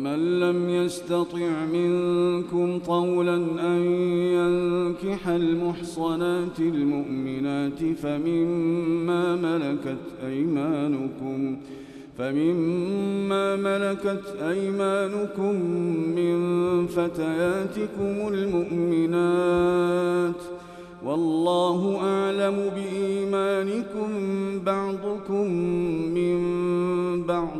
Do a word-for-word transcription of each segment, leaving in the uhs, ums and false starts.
ومن لم يستطع منكم طولا أن ينكح المحصنات المؤمنات فمما ملكت أيمانكم فمما ملكت أيمانكم من فتياتكم المؤمنات والله أعلم بإيمانكم بعضكم من بعض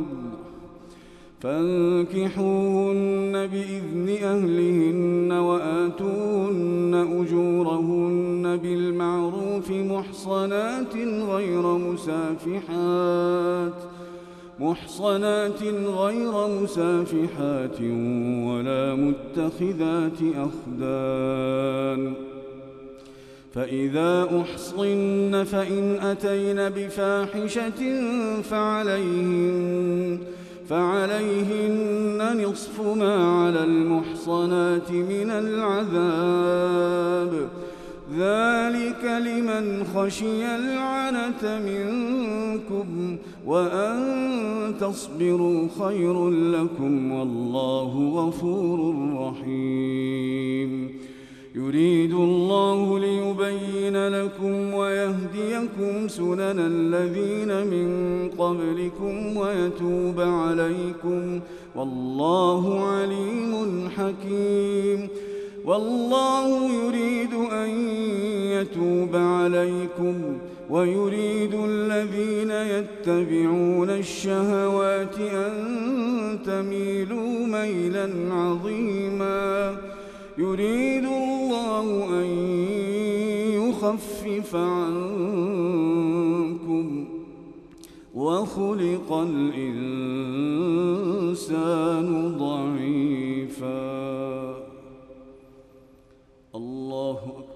فانكحوهن بإذن أهلهن وآتوهن أجورهن بالمعروف محصنات غير مسافحات محصنات غير مسافحات ولا متخذات أخدان فإذا أحصن فإن أتين بفاحشة فعليهن فعليهن نصف ما على المحصنات من العذاب ذلك لمن خشي العنة منكم وأن تصبروا خير لكم والله غفور رحيم يريد الله ليبين لكم ويهديكم سنن الذين من قبلكم ويتوب عليكم والله عليم حكيم والله يريد أن يتوب عليكم ويريد الذين يتبعون الشهوات أن تميلوا ميلا عظيما يريد الله أن يخفف عنكم وخلق الإنسان ضعيفا الله أكبر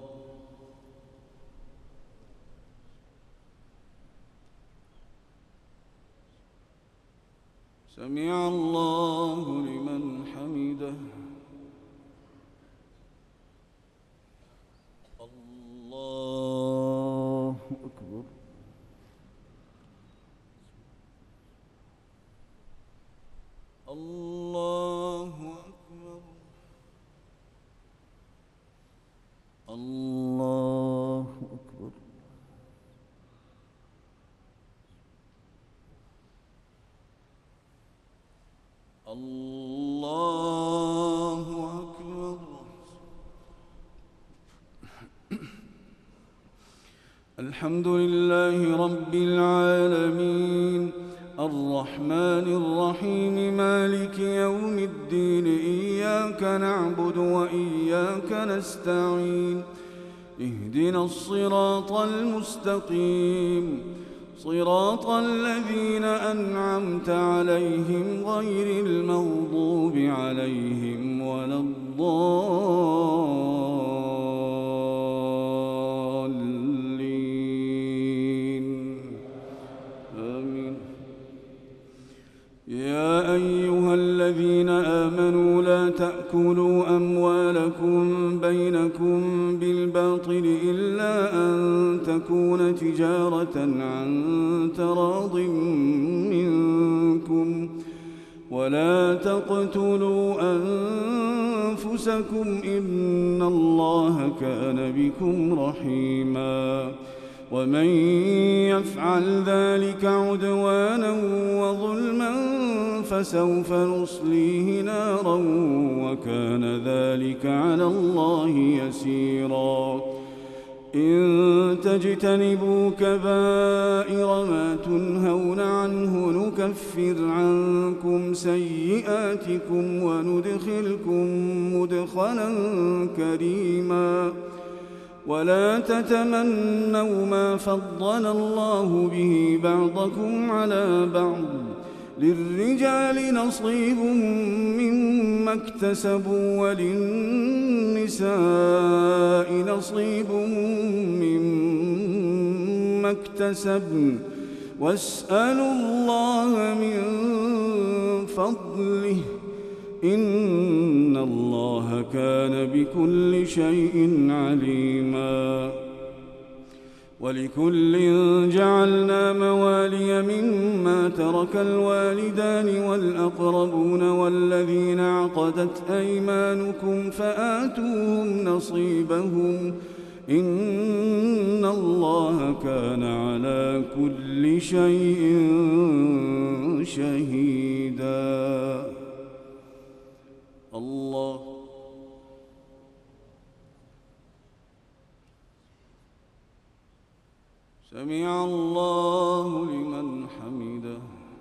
سمع الله لمن حمده الله أكبر الله أكبر الله أكبر الله أكبر الحمد لله رب العالمين الرحمن الرحيم مالك يوم الدين إياك نعبد وإياك نستعين اهدنا الصراط المستقيم صراط الذين أنعمت عليهم غير المغضوب عليهم ولا الضالين آمين يا أيها الذين آمنوا لا تأكلوا أموالكم بينكم بالباطل إلا أن تكون تجارة عن تراض منكم ولا تقتلوا أنفسكم إن الله كان بكم رحيما ومن يفعل ذلك عدوانا وظلما فسوف نصليه نارا وكان ذلك على الله يسيرا إن تجتنبوا كبائر ما تنهون عنه نكفر عنكم سيئاتكم وندخلكم مدخلا كريما ولا تتمنوا ما فضل الله به بعضكم على بعض للرجال نصيب مما اكتسبوا وللنساء نصيب مما اكتسبن واسألوا الله من فضله إن الله كان بكل شيء عليما ولكل جعلنا موالي مما ترك الوالدان والأقربون والذين عقدت أيمانكم فآتوهم نصيبهم إن الله كان على كل شيء شهيدا. الله سمع الله لمن حمده.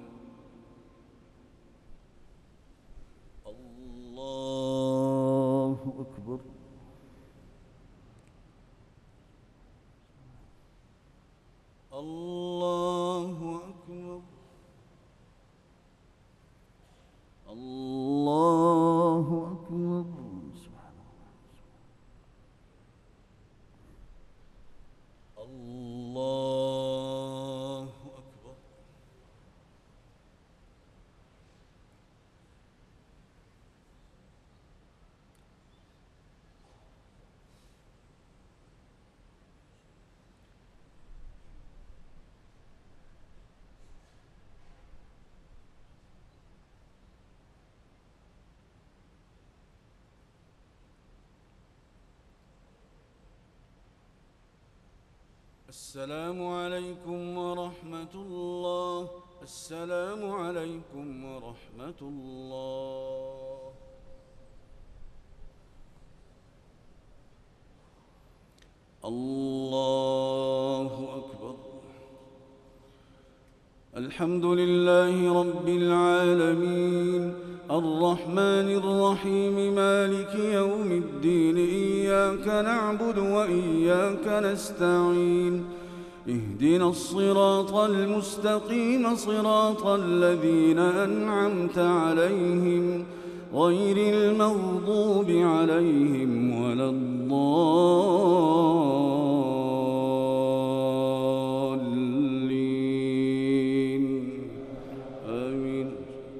الله أكبر. الله أكبر. الله أكبر. الله أكبر. السلام عليكم ورحمة الله. السلام عليكم ورحمة الله. الله أكبر. الحمد لله رب العالمين الرحمن الرحيم مالك يوم الدين إياك نعبد وإياك نستعين اهدنا الصراط المستقيم صراط الذين أنعمت عليهم غير المغضوب عليهم ولا الضالين آمين.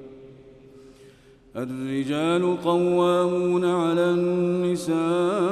الرجال قوامون على النساء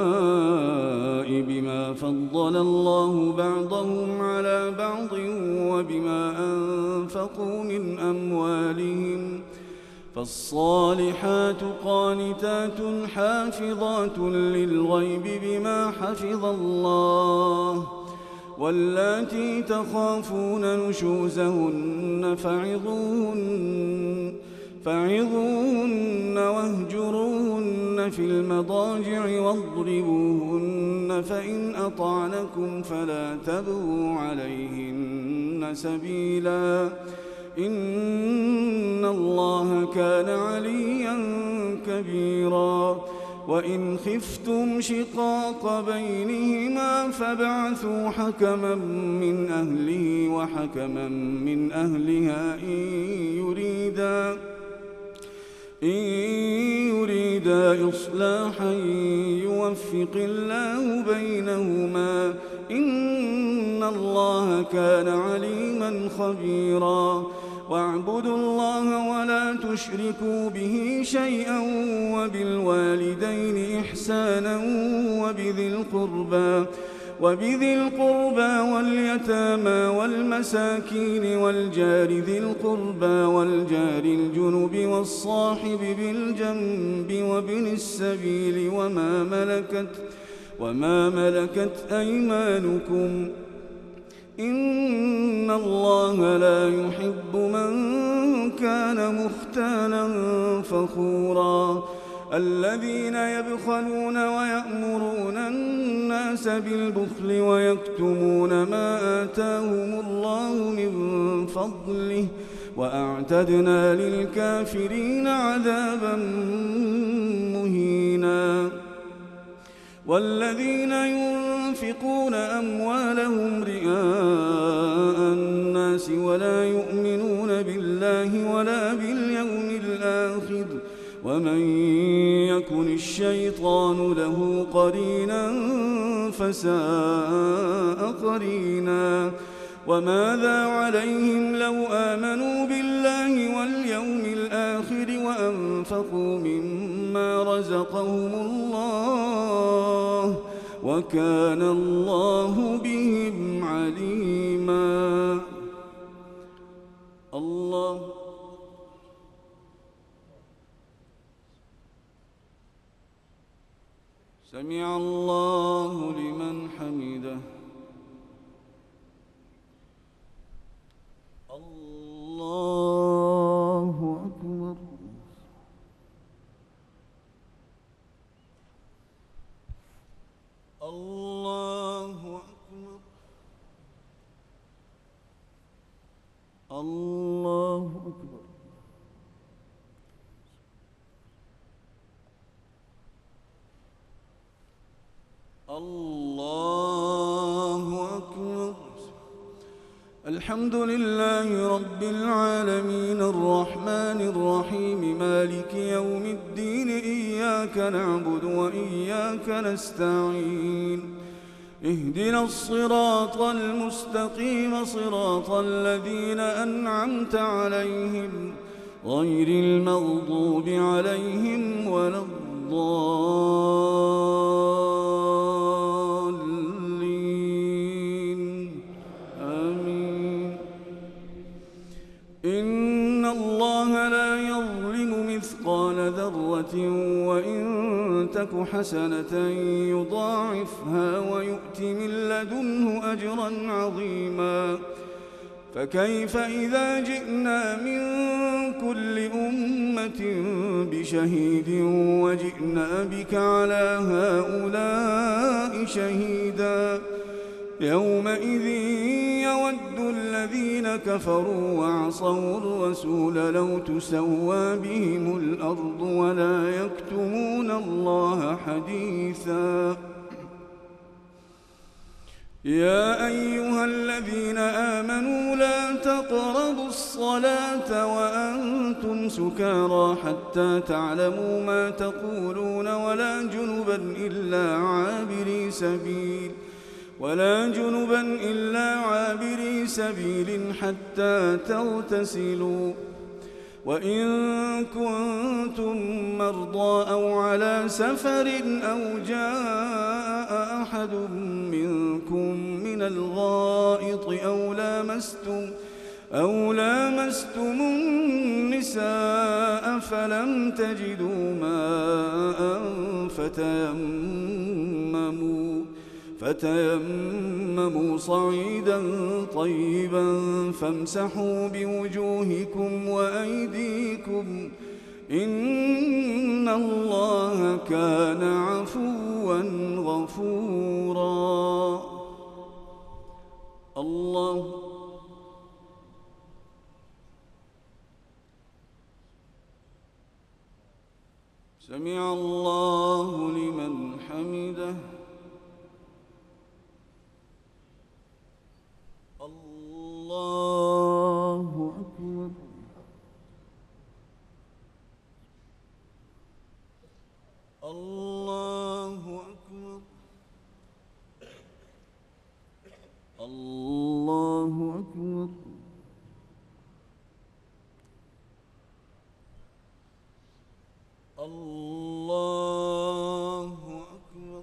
بما فضل الله بعضهم على بعض وبما أنفقوا من أموالهم فالصالحات قانتات حافظات للغيب بما حفظ الله واللاتي تخافون نشوزهن فعظوهن فعظوهن واهجروهن في المضاجع واضربوهن فإن أطعنكم فلا تبغوا عليهن سبيلا إن الله كان عليا كبيرا. وإن خفتم شقاق بينهما فابعثوا حكما من أهله وحكما من أهلها إن يريدا إن يريدا إصلاحا يوفق الله بينهما إن الله كان عليما خبيرا. واعبدوا الله ولا تشركوا به شيئا وبالوالدين إحسانا وبذي القربى وبذي القربى واليتامى والمساكين والجار ذي القربى والجار الجنب والصاحب بالجنب وابن السبيل وما ملكت وما ملكت أيمانكم إن الله لا يحب من كان مختالا فخورا. الذين يبخلون ويأمرون الناس بالبخل ويكتمون ما آتاهم الله من فضله وأعتدنا للكافرين عذابا مهينا. والذين ينفقون أموالهم رئاء الناس ولا يؤمنون بالله ولا باليوم الآخر ومن يكن الشيطان له قرينا فساء قرينا. وماذا عليهم لو آمنوا بالله واليوم الآخر وأنفقوا مما رزقهم الله وكان الله بهم عليما. الله سمع الله لمن حمده. الله أكبر. الله أكبر. الله أكبر. الله أكبر. الحمد لله رب العالمين الرحمن الرحيم مالك يوم الدين إياك نعبد وإياك نستعين اهدنا الصراط المستقيم صراط الذين أنعمت عليهم غير المغضوب عليهم ولا الضالين آمين. إن الله لا يظلم مثقال ذرة وإن تك حسنة يضاعفها ويؤت من لدنه أجرا عظيما. فكيف إذا جئنا من كل أمة بشهيد وجئنا بك على هؤلاء شهيدا يومئذ يود الذين كفروا وعصوا الرسول لو تسوى بهم الأرض ولا يكتمون الله حديثا. يا أيها الذين آمنوا لا تقربوا الصلاة وأنتم سكارى حتى تعلموا ما تقولون ولا جنبا إلا عابري سبيل ولا جنبا إلا عابري سبيل حتى تغتسلوا وإن كنتم مرضى أو على سفر أو جاء أحد منكم من الغائط أو لامستم أو لامستم النساء فلم تجدوا ماء فتيمموا فتيمموا صعيدا طيبا فامسحوا بوجوهكم وأيديكم إن الله كان عفوا غفورا. الله سمع الله لمن حمده. الله أكبر. الله أكبر. الله أكبر. الله أكبر.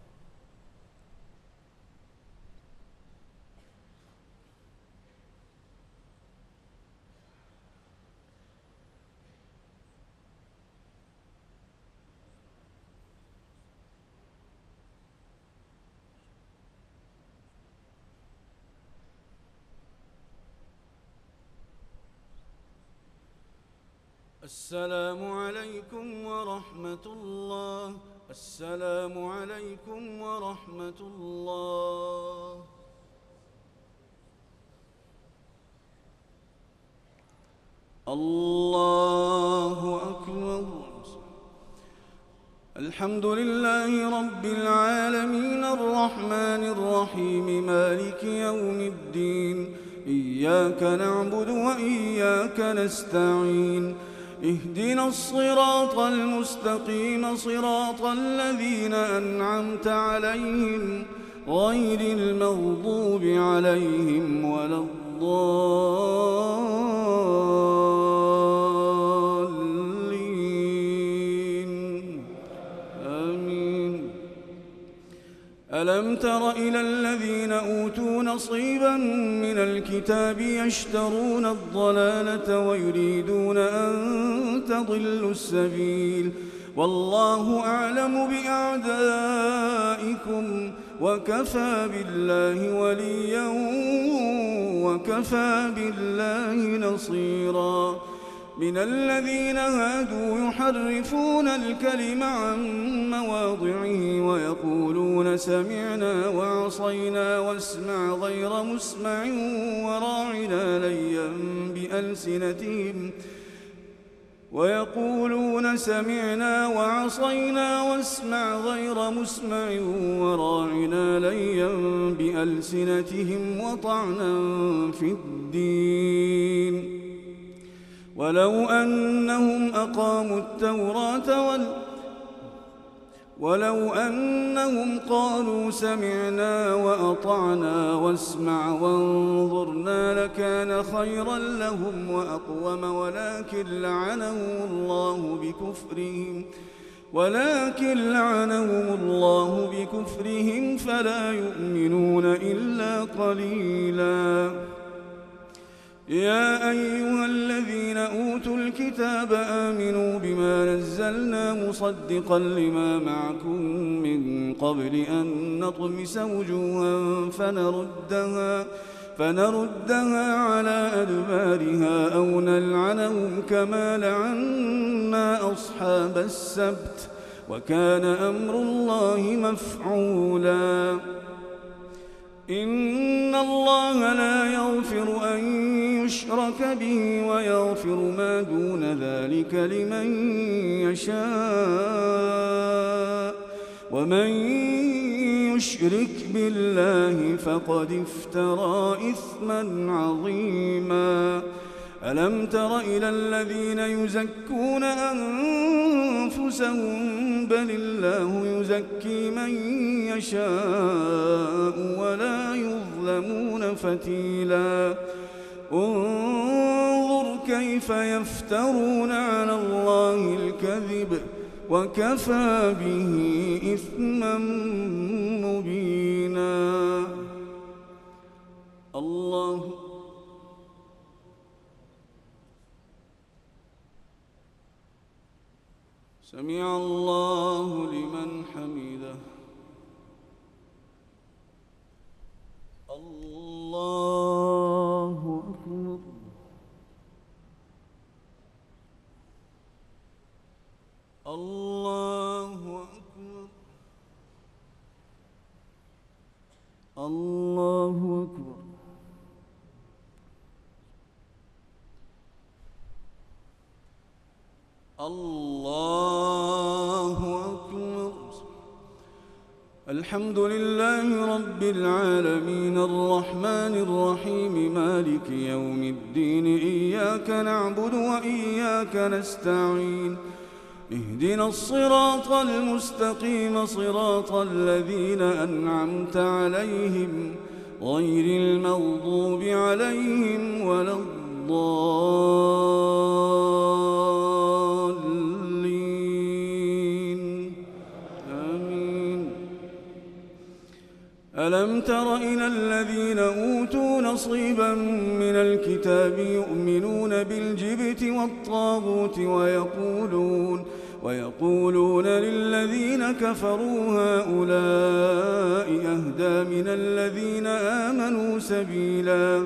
السلام عليكم ورحمة الله. السلام عليكم ورحمة الله. الله أكبر. الحمد لله رب العالمين الرحمن الرحيم مالك يوم الدين إياك نعبد وإياك نستعين اهدنا الصراط المستقيم صراط الذين أنعمت عليهم غير المغضوب عليهم ولا الضالين آمين. ألم تر إلى الذين أوتوا نصيبا من الكتاب يشترون الضلالة ويريدون أن تضلوا السبيل والله أعلم بأعدائكم وكفى بالله وليا وكفى بالله نصيرا من الذين هادوا يحرفون الكلم عن مواضعه ويقولون سمعنا وعصينا واسمع غير مسمع وراعنا ليا بألسنتهم ويقولون سمعنا وعصينا واسمع غير مسمع وراعنا ليا بألسنتهم وطعنا في الدين ولو أنهم أقاموا التوراة وال ولو أنهم قالوا سمعنا وأطعنا واسمع وانظرنا لكان خيرا لهم وأقوم ولكن لعنهم الله بكفرهم ولكن لعنهم الله بكفرهم فلا يؤمنون إلا قليلا يا أيها الذين أوتوا الكتاب آمنوا بما نزلنا مصدقا لما معكم من قبل أن نطمس وجوها فنردها, فنردها على أدبارها أو نلعنهم كما لعنا أصحاب السبت وكان أمر الله مفعولا إن الله لا يغفر أن يشرك به ويغفر ما دون ذلك لمن يشاء ومن يشرك بالله فقد افترى إثما عظيما ألم تر إلى الذين يزكون أنفسهم بل الله يزكي من يشاء ولا يظلمون فتيلا انظر كيف يفترون على الله الكذب وكفى به إثما مبينا الله سمع الله لمن حمده الله أكبر الله أكبر الله أكبر الله أكبر الحمد لله رب العالمين الرحمن الرحيم مالك يوم الدين إياك نعبد وإياك نستعين اهدنا الصراط المستقيم صراط الذين أنعمت عليهم غير المغضوب عليهم ولا الضالين آمين ألم تر إلى الذين أوتوا نصيبا من الكتاب يؤمنون بالجبت والطاغوت ويقولون ويقولون للذين كفروا هؤلاء أهدى من الذين آمنوا سبيلا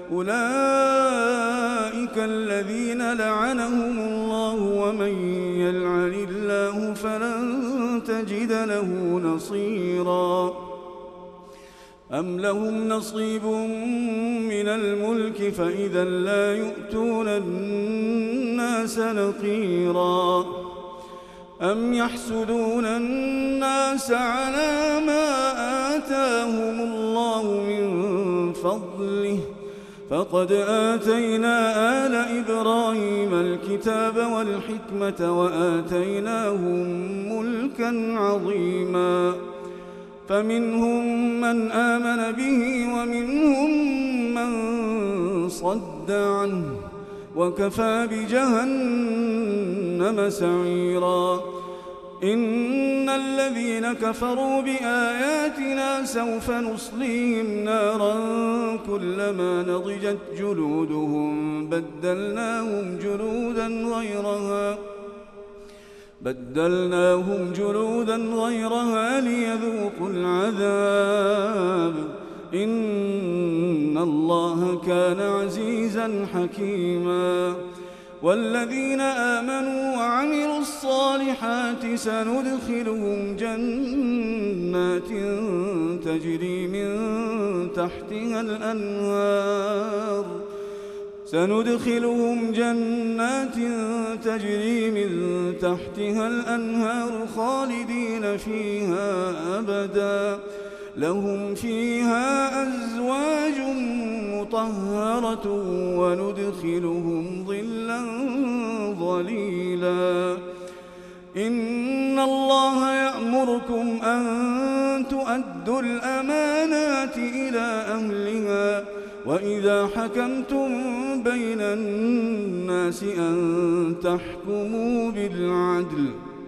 أولئك الذين لعنهم الله ومن يلعن الله فلن تجد له نصيرا أم لهم نصيب من الملك فإذا لا يؤتون الناس نقيرا أم يحسدون الناس على ما آتاهم الله من فضله فقد آتينا آل إبراهيم الكتاب والحكمة وآتيناهم ملكا عظيما فمنهم من آمن به ومنهم من صد عنه وكفى بجهنم سعيرا إن الذين كفروا بآياتنا سوف نصليهم نارا كلما نضجت جلودهم بدلناهم جلودا غيرها بدلناهم جلودا غيرها ليذوقوا العذاب إن الله كان عزيزا حكيما والذين آمنوا وعملوا الصالحات سندخلهم جنات تجري من تحتها الأنهار سندخلهم جنات تجري من تحتها الأنهار خالدين فيها أبدا لهم فيها أزواج مطهرة وندخلهم ظلا ظليلا إن الله يأمركم أن تؤدوا الأمانات إلى أهلها وإذا حكمتم بين الناس أن تحكموا بالعدل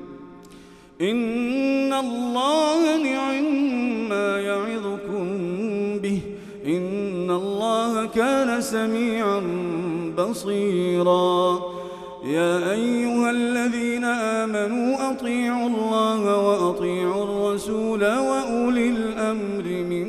إن الله نعما يعظكم به إن الله كان سميعا بصيرا يا أيها الذين آمنوا أطيعوا الله وأطيعوا الرسول وأولي الأمر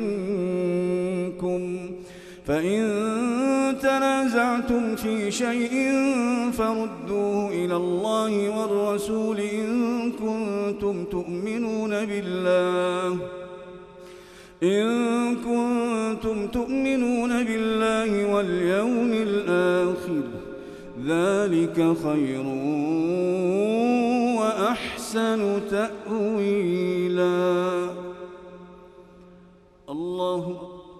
منكم فإن تنازعتم في شيء فردوه إلى الله والرسول إن كنتم تؤمنون بالله إن كنتم تؤمنون بالله واليوم الآخر ذلك خير وأحسن تأويلا الله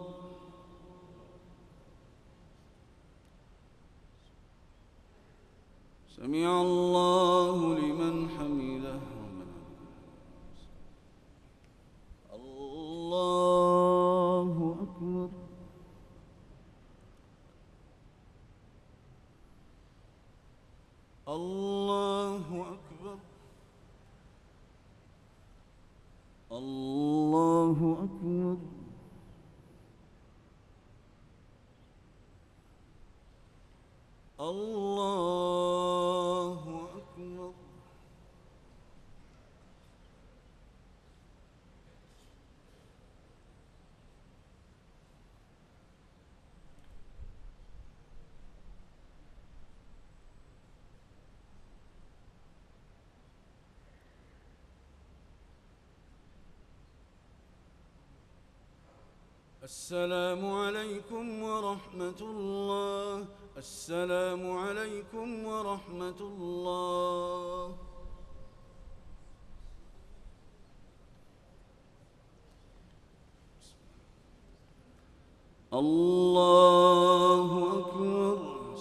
سمع الله لمن حمده الله أكبر الله أكبر الله أكبر الله أكبر السلام عليكم ورحمة الله السلام عليكم ورحمة الله الله أكبر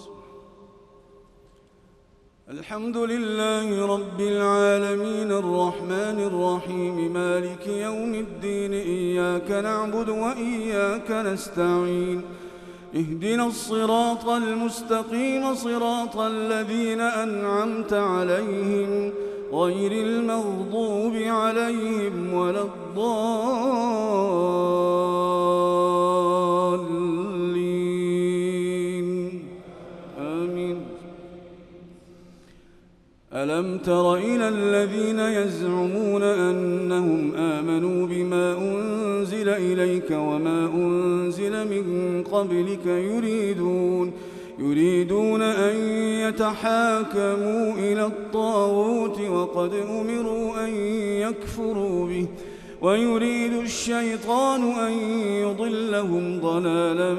الحمد لله رب العالمين الرحمن الرحيم مالك يوم الدين إياك نعبد وإياك نستعين اهدنا الصراط المستقيم صراط الذين أنعمت عليهم غير المغضوب عليهم ولا الضالين آمين ألم تر إلى الذين يزعمون أنهم آمنوا بما أنزل إليك وما أنزل من قبلك يريدون يريدون أن يتحاكموا إلى الطاغوت وقد أمروا أن يكفروا به ويريد الشيطان أن يضلهم ضلالا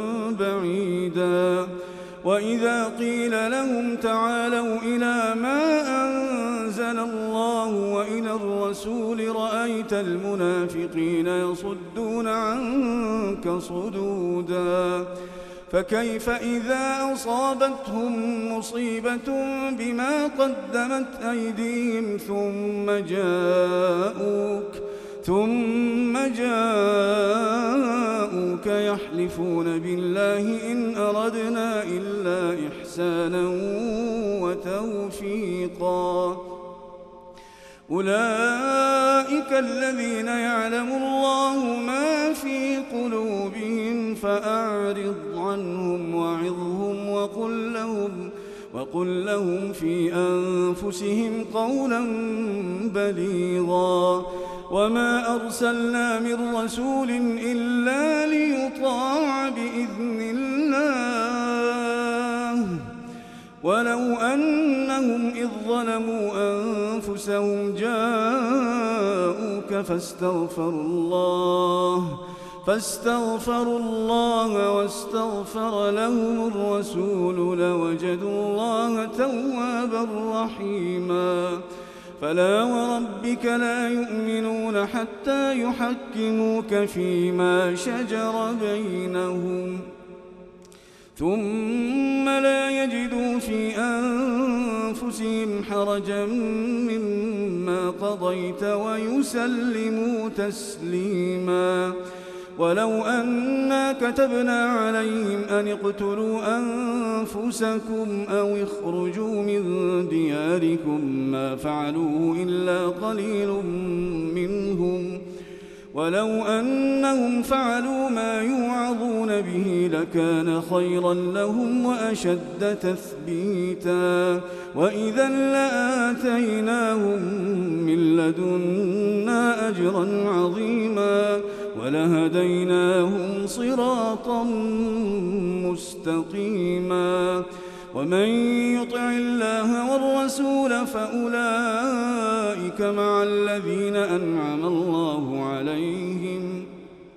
بعيدا وإذا قيل لهم تعالوا إلى ما أنزل الله وإلى الرسول رأيت المنافقين يصدون عنك صدودا فكيف إذا أصابتهم مصيبة بما قدمت أيديهم ثم جاءوك ثم جاءوك يحلفون بالله إن أردنا إلا إحسانا وتوفيقا أولئك الذين يعلم الله ما في قلوبهم فأعرض عنهم وعظهم وقل لهم, وقل لهم في أنفسهم قولا بليغا. وما أرسلنا من رسول إلا ليطاع بإذن الله ولو أنهم إذ ظلموا أنفسهم جاءوك فاستغفروا الله فاستغفروا الله واستغفر لهم الرسول لوجدوا الله توابا رحيما. فلا وربك لا يؤمنون حتى يحكموك فيما شجر بينهم ثم لا يجدوا في أنفسهم حرجا مما قضيت ويسلموا تسليما. ولو أنا كتبنا عليهم أن اقتلوا أنفسكم أو اخرجوا من دياركم ما فعلوه إلا قليل منهم ولو أنهم فعلوا ما يوعظون به لكان خيرا لهم وأشد تثبيتا وإذا لآتيناهم من لدنا أجرا عظيما ولهديناهم صراطا مستقيما. ومن يطع الله والرسول فأولئك مع الذين أنعم الله عليهم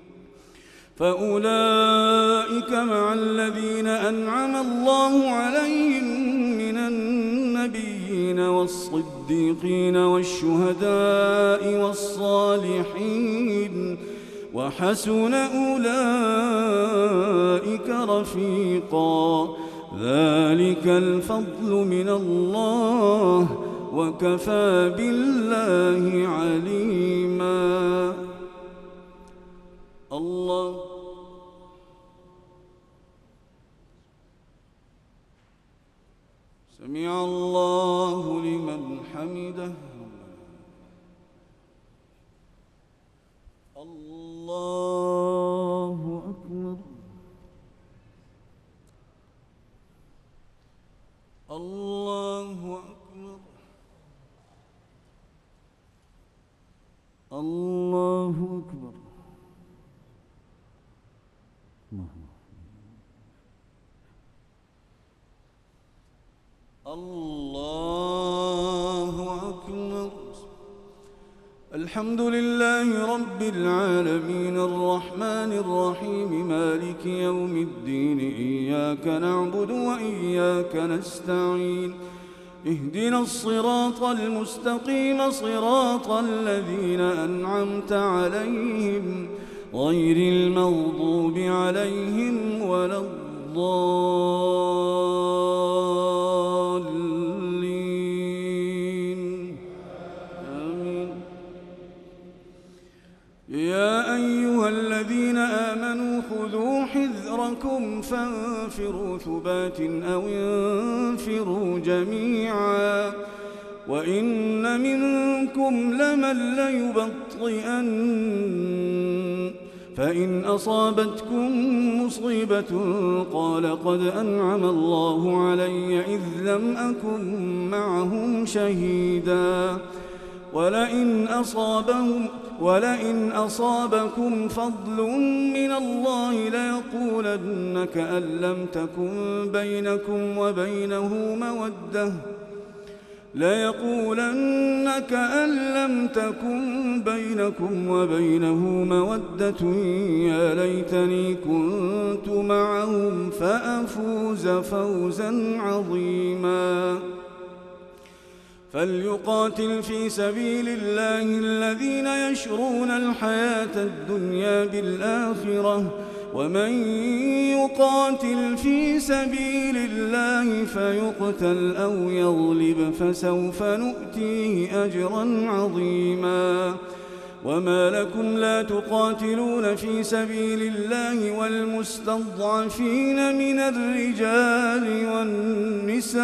فأولئك مع الذين أنعم الله عليهم من النبيين والصديقين والشهداء والصالحين وحسن أولئك رفيقا. ذلك الفضل من الله وكفى بالله عليما. الله سمع الله لمن حمده. الله أكبر. الله أكبر. الله أكبر. الله أكبر. الحمد لله رب العالمين الرحمن الرحيم مالك يوم الدين إياك نعبد وإياك نستعين اهدنا الصراط المستقيم صراط الذين أنعمت عليهم غير المغضوب عليهم ولا الضالين آمين. يا أيها الذين آمنوا خذوا حذركم فانفروا ثبات أو انفروا جميعا وإن منكم لمن ليبطئن فإن أصابتكم مصيبة قال قد أنعم الله علي إذ لم أكن معهم شهيدا ولئن أصابهم ولئن أصابكم فضل من الله ليقولن كأن لم تكن بينكم وبينه مودة ليقولن كأن لم تكن بينكم وبينه مودة يا ليتني كنت معهم فأفوز فوزا عظيما. فليقاتل في سبيل الله الذين يشرون الحياة الدنيا بالآخرة ومن يقاتل في سبيل الله فيقتل أو يغلب فسوف نؤتيه أجرا عظيما. وما لكم لا تقاتلون في سبيل الله والمستضعفين من الرجال والنساء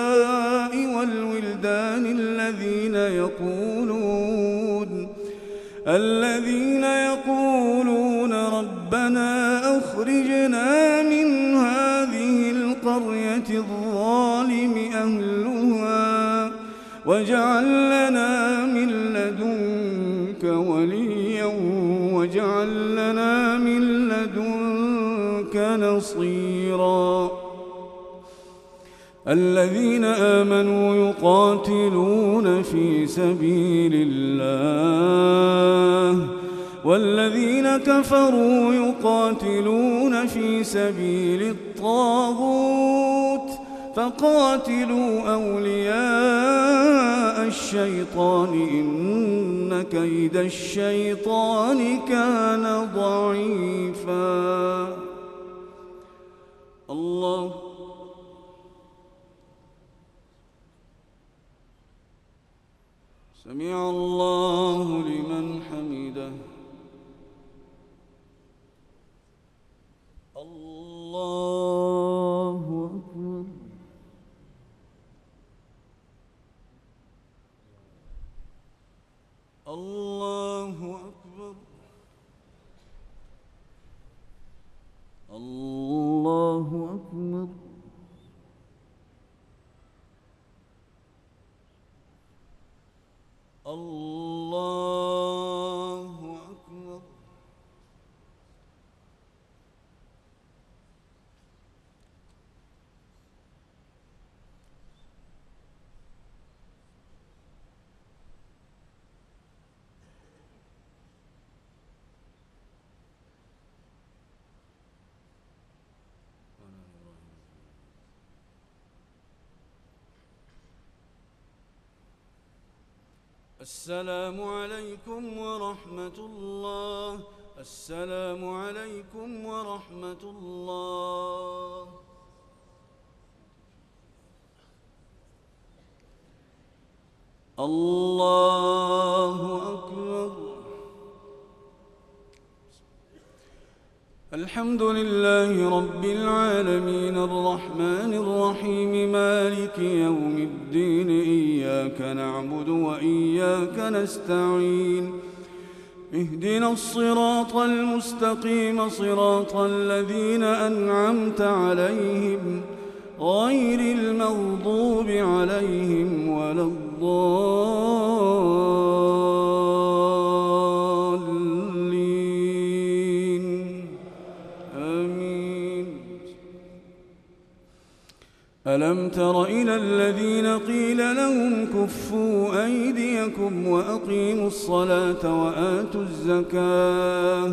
والولدان الذين يقولون الذين يقولون ربنا أخرجنا من هذه القرية الظالم أهلها واجعل لنا من لدنك وليا واجعل لنا من لدنك نصيرا. الذين آمنوا يقاتلون في سبيل الله والذين كفروا يقاتلون في سبيل الطاغوت فقاتلوا أولياء الشيطان إن كيد الشيطان كان ضعيفا. الله سمع الله لمن حمده. الله أكبر. الله أكبر. الله أكبر. الله أكبر. السلام عليكم ورحمة الله. السلام عليكم ورحمة الله. الله أكبر. الحمد لله رب العالمين الرحمن الرحيم مالك يوم الدين إياك نعبد وإياك نستعين اهدنا الصراط المستقيم صراط الذين أنعمت عليهم غير المغضوب عليهم ولا الضالين آمين. ألم تر إلى الذين قيل لهم كفوا أيديكم وأقيموا الصلاة وآتوا الزكاة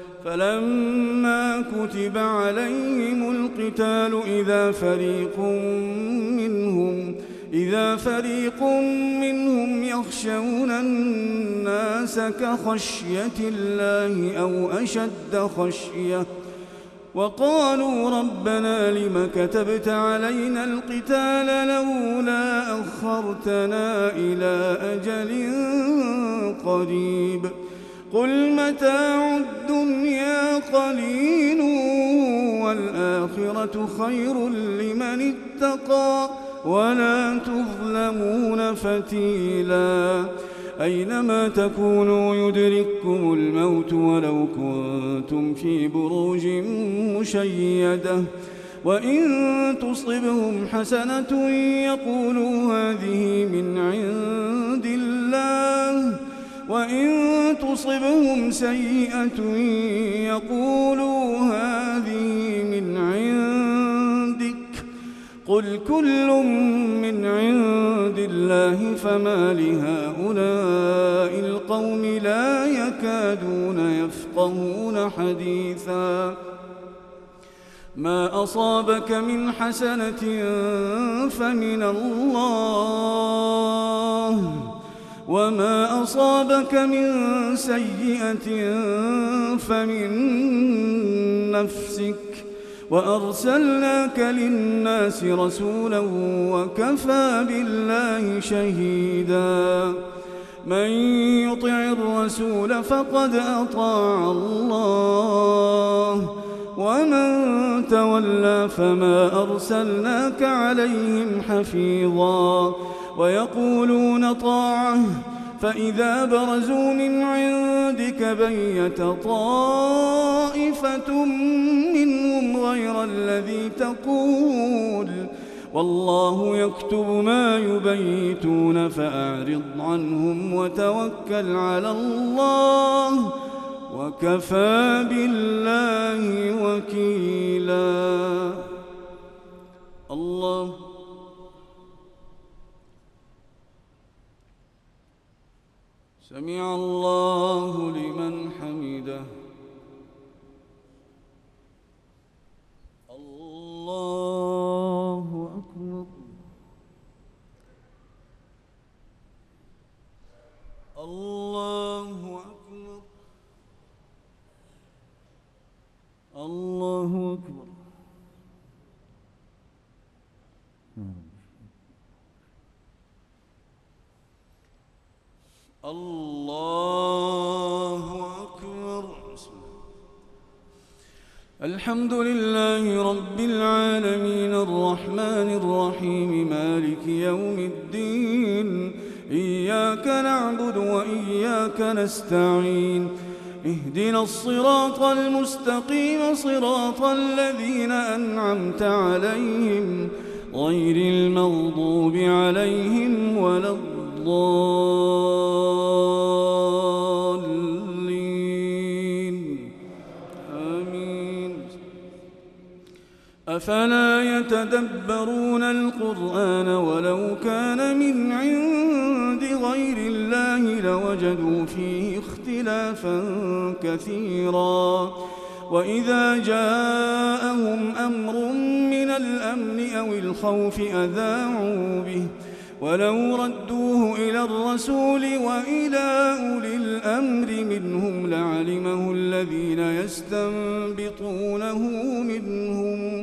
فلما كتب عليهم القتال إذا فريق منهم إذا فريق منهم يخشون الناس كخشية الله أو أشد خشية وقالوا ربنا لم كتبت علينا القتال لولا أخرتنا إلى أجل قريب قل متاع الدنيا قليل والآخرة خير لمن اتقى ولا تظلمون فتيلا أينما تكونوا يدرككم الموت ولو كنتم في بروج مشيدة وإن تصبهم حسنة يقولوا هذه من عند الله وإن تصبهم سيئة يقولوا هذه من عندك قل كل من عند الله فما لهؤلاء القوم لا يكادون يفقهون حديثا ما أصابك من حسنة فمن الله وما أصابك من سيئة فمن نفسك وأرسلناك للناس رسولا وكفى بالله شهيدا من يطع الرسول فقد أطاع الله ومن تولى فما أرسلناك عليهم حفيظا ويقولون طاعة فإذا برزوا من عندك بيت طائفة منهم غير الذي تقول والله يكتب ما يبيتون فأعرض عنهم وتوكل على الله وكفى بالله وكيلا. الله سمع الله لمن حمده. الله أكبر. الله أكبر. الله أكبر. الله أكبر. الحمد لله رب العالمين الرحمن الرحيم مالك يوم الدين إياك نعبد وإياك نستعين اهدنا الصراط المستقيم صراط الذين أنعمت عليهم غير المغضوب عليهم ولا الضالين آمين. أفلا يتدبرون القرآن ولو كان من عند غير الله لوجدوا فيه اختلافا كثيرا وإذا جاءهم أمر من الأمن أو الخوف أذاعوا به ولو ردوه إلى الرسول وإلى أولي الأمر منهم لعلمه الذين يستنبطونه منهم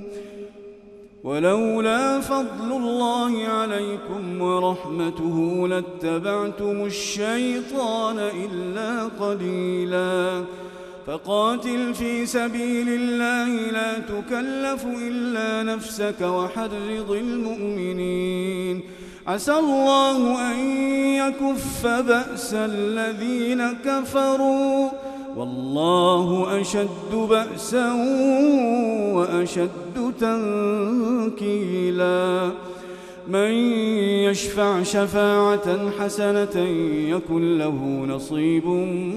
ولولا فضل الله عليكم ورحمته لاتبعتم الشيطان إلا قليلا فقاتل في سبيل الله لا تكلف إلا نفسك وحرض المؤمنين عسى الله أن يكف بأس الذين كفروا والله أشد بأسا وأشد تنكيلا. من يشفع شفاعة حسنة يكن له نصيب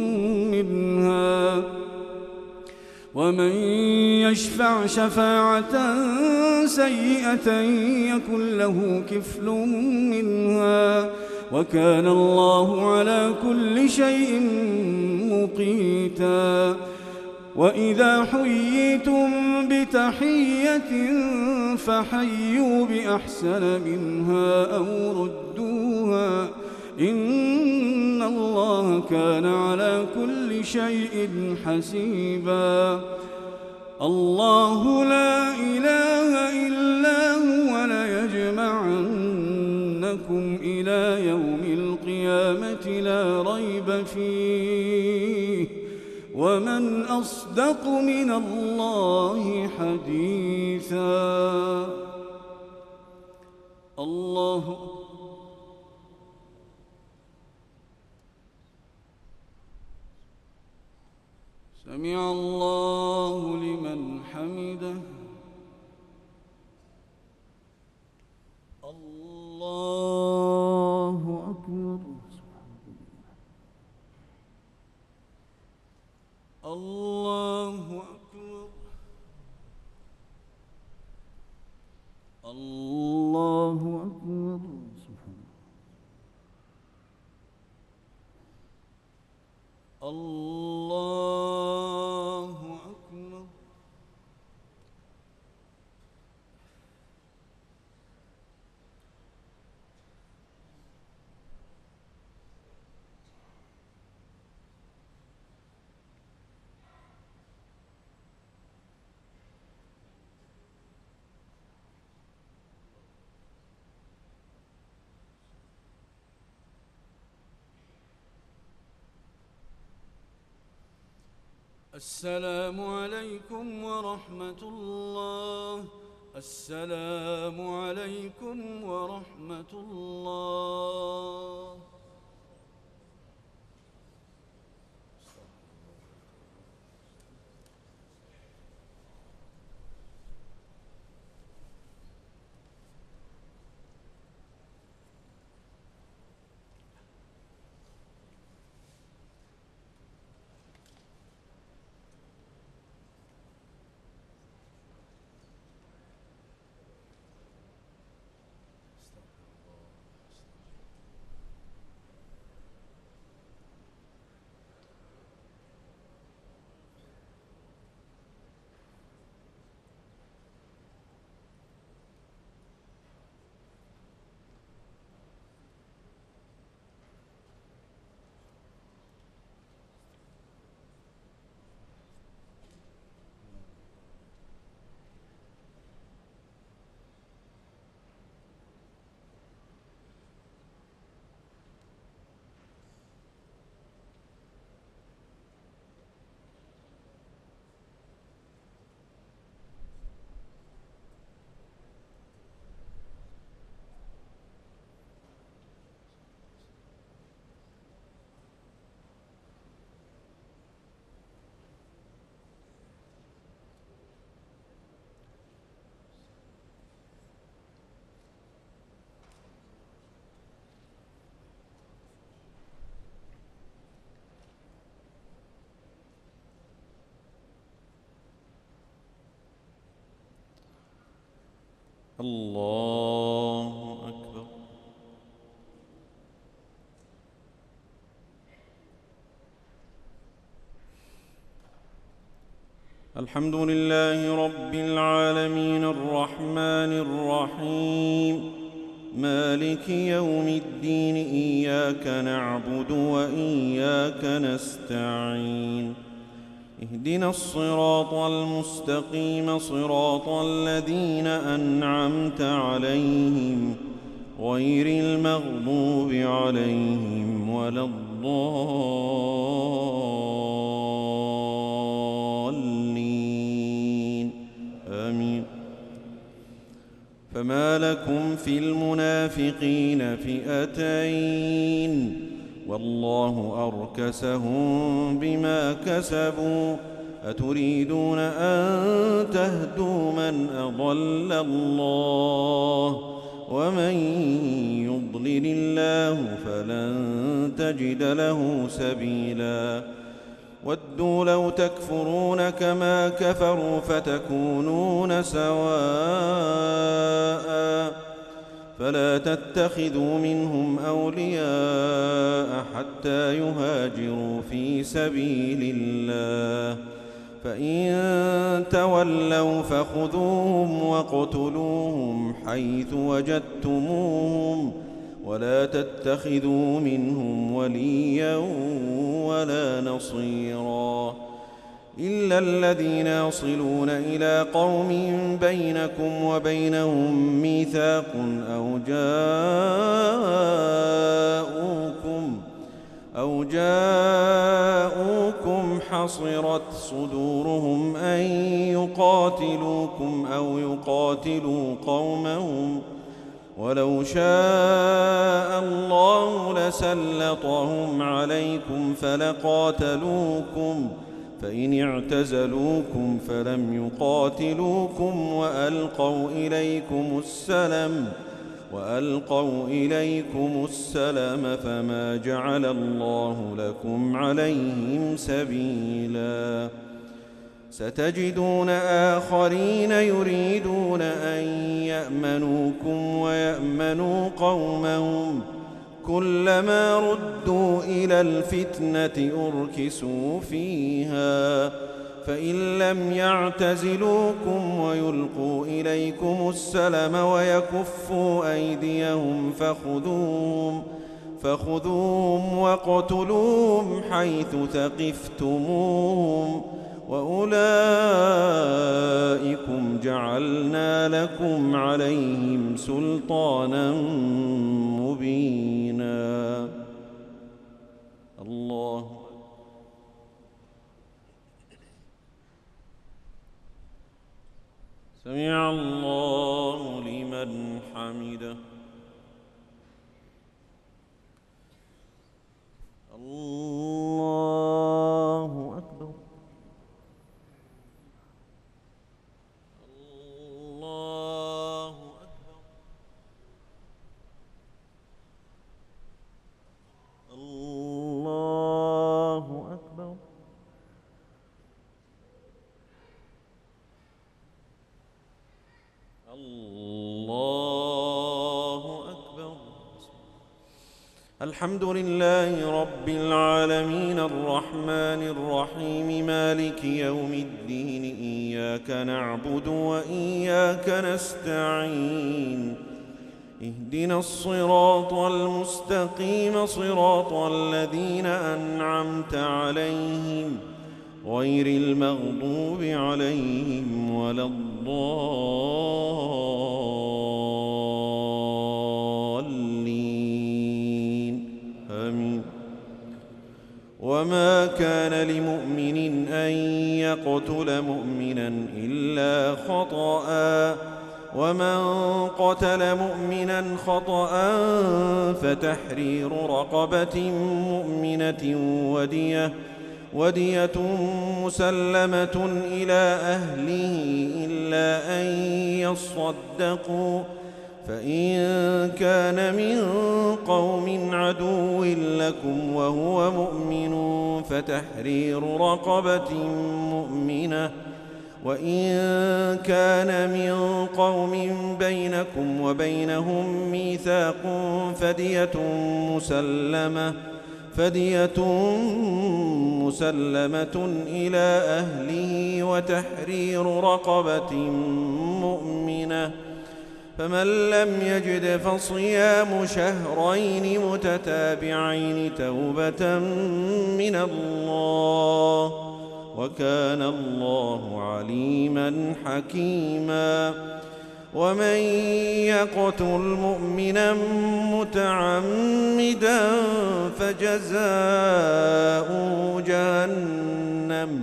منها ومن يشفع شفاعة سيئة يكن له كفل منها وكان الله على كل شيء مقيتا. وإذا حييتم بتحية فحيوا بأحسن منها أو ردوها إن الله كان على كل شيء حسيبا. الله لا إله إلا هو ليجمعنكم إلى يوم القيامة لا ريب فيه ومن أصدق من الله حديثا. الله سمع الله لمن حمده. الله أكبر. الله أكبر. الله أكبر. الله أكبر. السلام عليكم ورحمة الله. السلام عليكم ورحمة الله. الله أكبر. الحمد لله رب العالمين الرحمن الرحيم مالك يوم الدين. إياك نعبد وإياك نستعين. اهدنا الصراط المستقيم صراط الذين أنعمت عليهم غير المغضوب عليهم ولا الضالين آمين. فما لكم في المنافقين فئتين والله أركسهم بما كسبوا أتريدون أن تهدوا من أضل الله ومن يضلل الله فلن تجد له سبيلا. ودوا لو تكفرون كما كفروا فتكونون سواء فلا تتخذوا منهم أولياء حتى يهاجروا في سبيل الله فإن تولوا فخذوهم واقتلوهم حيث وجدتموهم ولا تتخذوا منهم وليا ولا نصيرا إلا الذين يصلون إلى قوم بينكم وبينهم ميثاق أو جاءوكم أو جاءوكم حصرت صدورهم أن يقاتلوكم أو يقاتلوا قومهم ولو شاء الله لسلطهم عليكم فلقاتلوكم فإن اعتزلوكم فلم يقاتلوكم وألقوا إليكم السلم وألقوا إليكم السلم فما جعل الله لكم عليهم سبيلا. ستجدون آخرين يريدون أن يأمنوكم ويأمنوا قومهم كلما ردوا إلى الفتنة أركسوا فيها فإن لم يعتزلوكم ويلقوا إليكم السلم ويكفوا أيديهم فخذوهم فخذوهم واقتلوهم حيث ثقفتموهم وأولئكم جعلنا لكم عليهم سلطانا مبينا. الله سمع الله لمن حمده. الله أكبر. الله أكبر. الله أكبر. الله أكبر. الحمد لله رب العالمين الرحمن الرحيم مالك يوم الدين إياك نعبد وإياك نستعين اهدنا الصراط المستقيم صراط الذين أنعمت عليهم غير المغضوب عليهم ولا الضالين آمين. وما كان لمؤمن أن يقتل مؤمنا إلا خطأ ومن قتل مؤمنا خطأ فتحرير رقبة مؤمنة ودية ودية مسلمة إلى أهله إلا أن يصدقوا فإن كان من قوم عدو لكم وهو مؤمن فتحرير رقبة مؤمنة وإن كان من قوم بينكم وبينهم ميثاق فدية مسلمة فدية مسلمة إلى أهله وتحرير رقبة مؤمنة فمن لم يجد فصيام شهرين متتابعين توبة من الله وكان الله عليما حكيما. ومن يقتل مؤمنا متعمدا فجزاؤه جهنم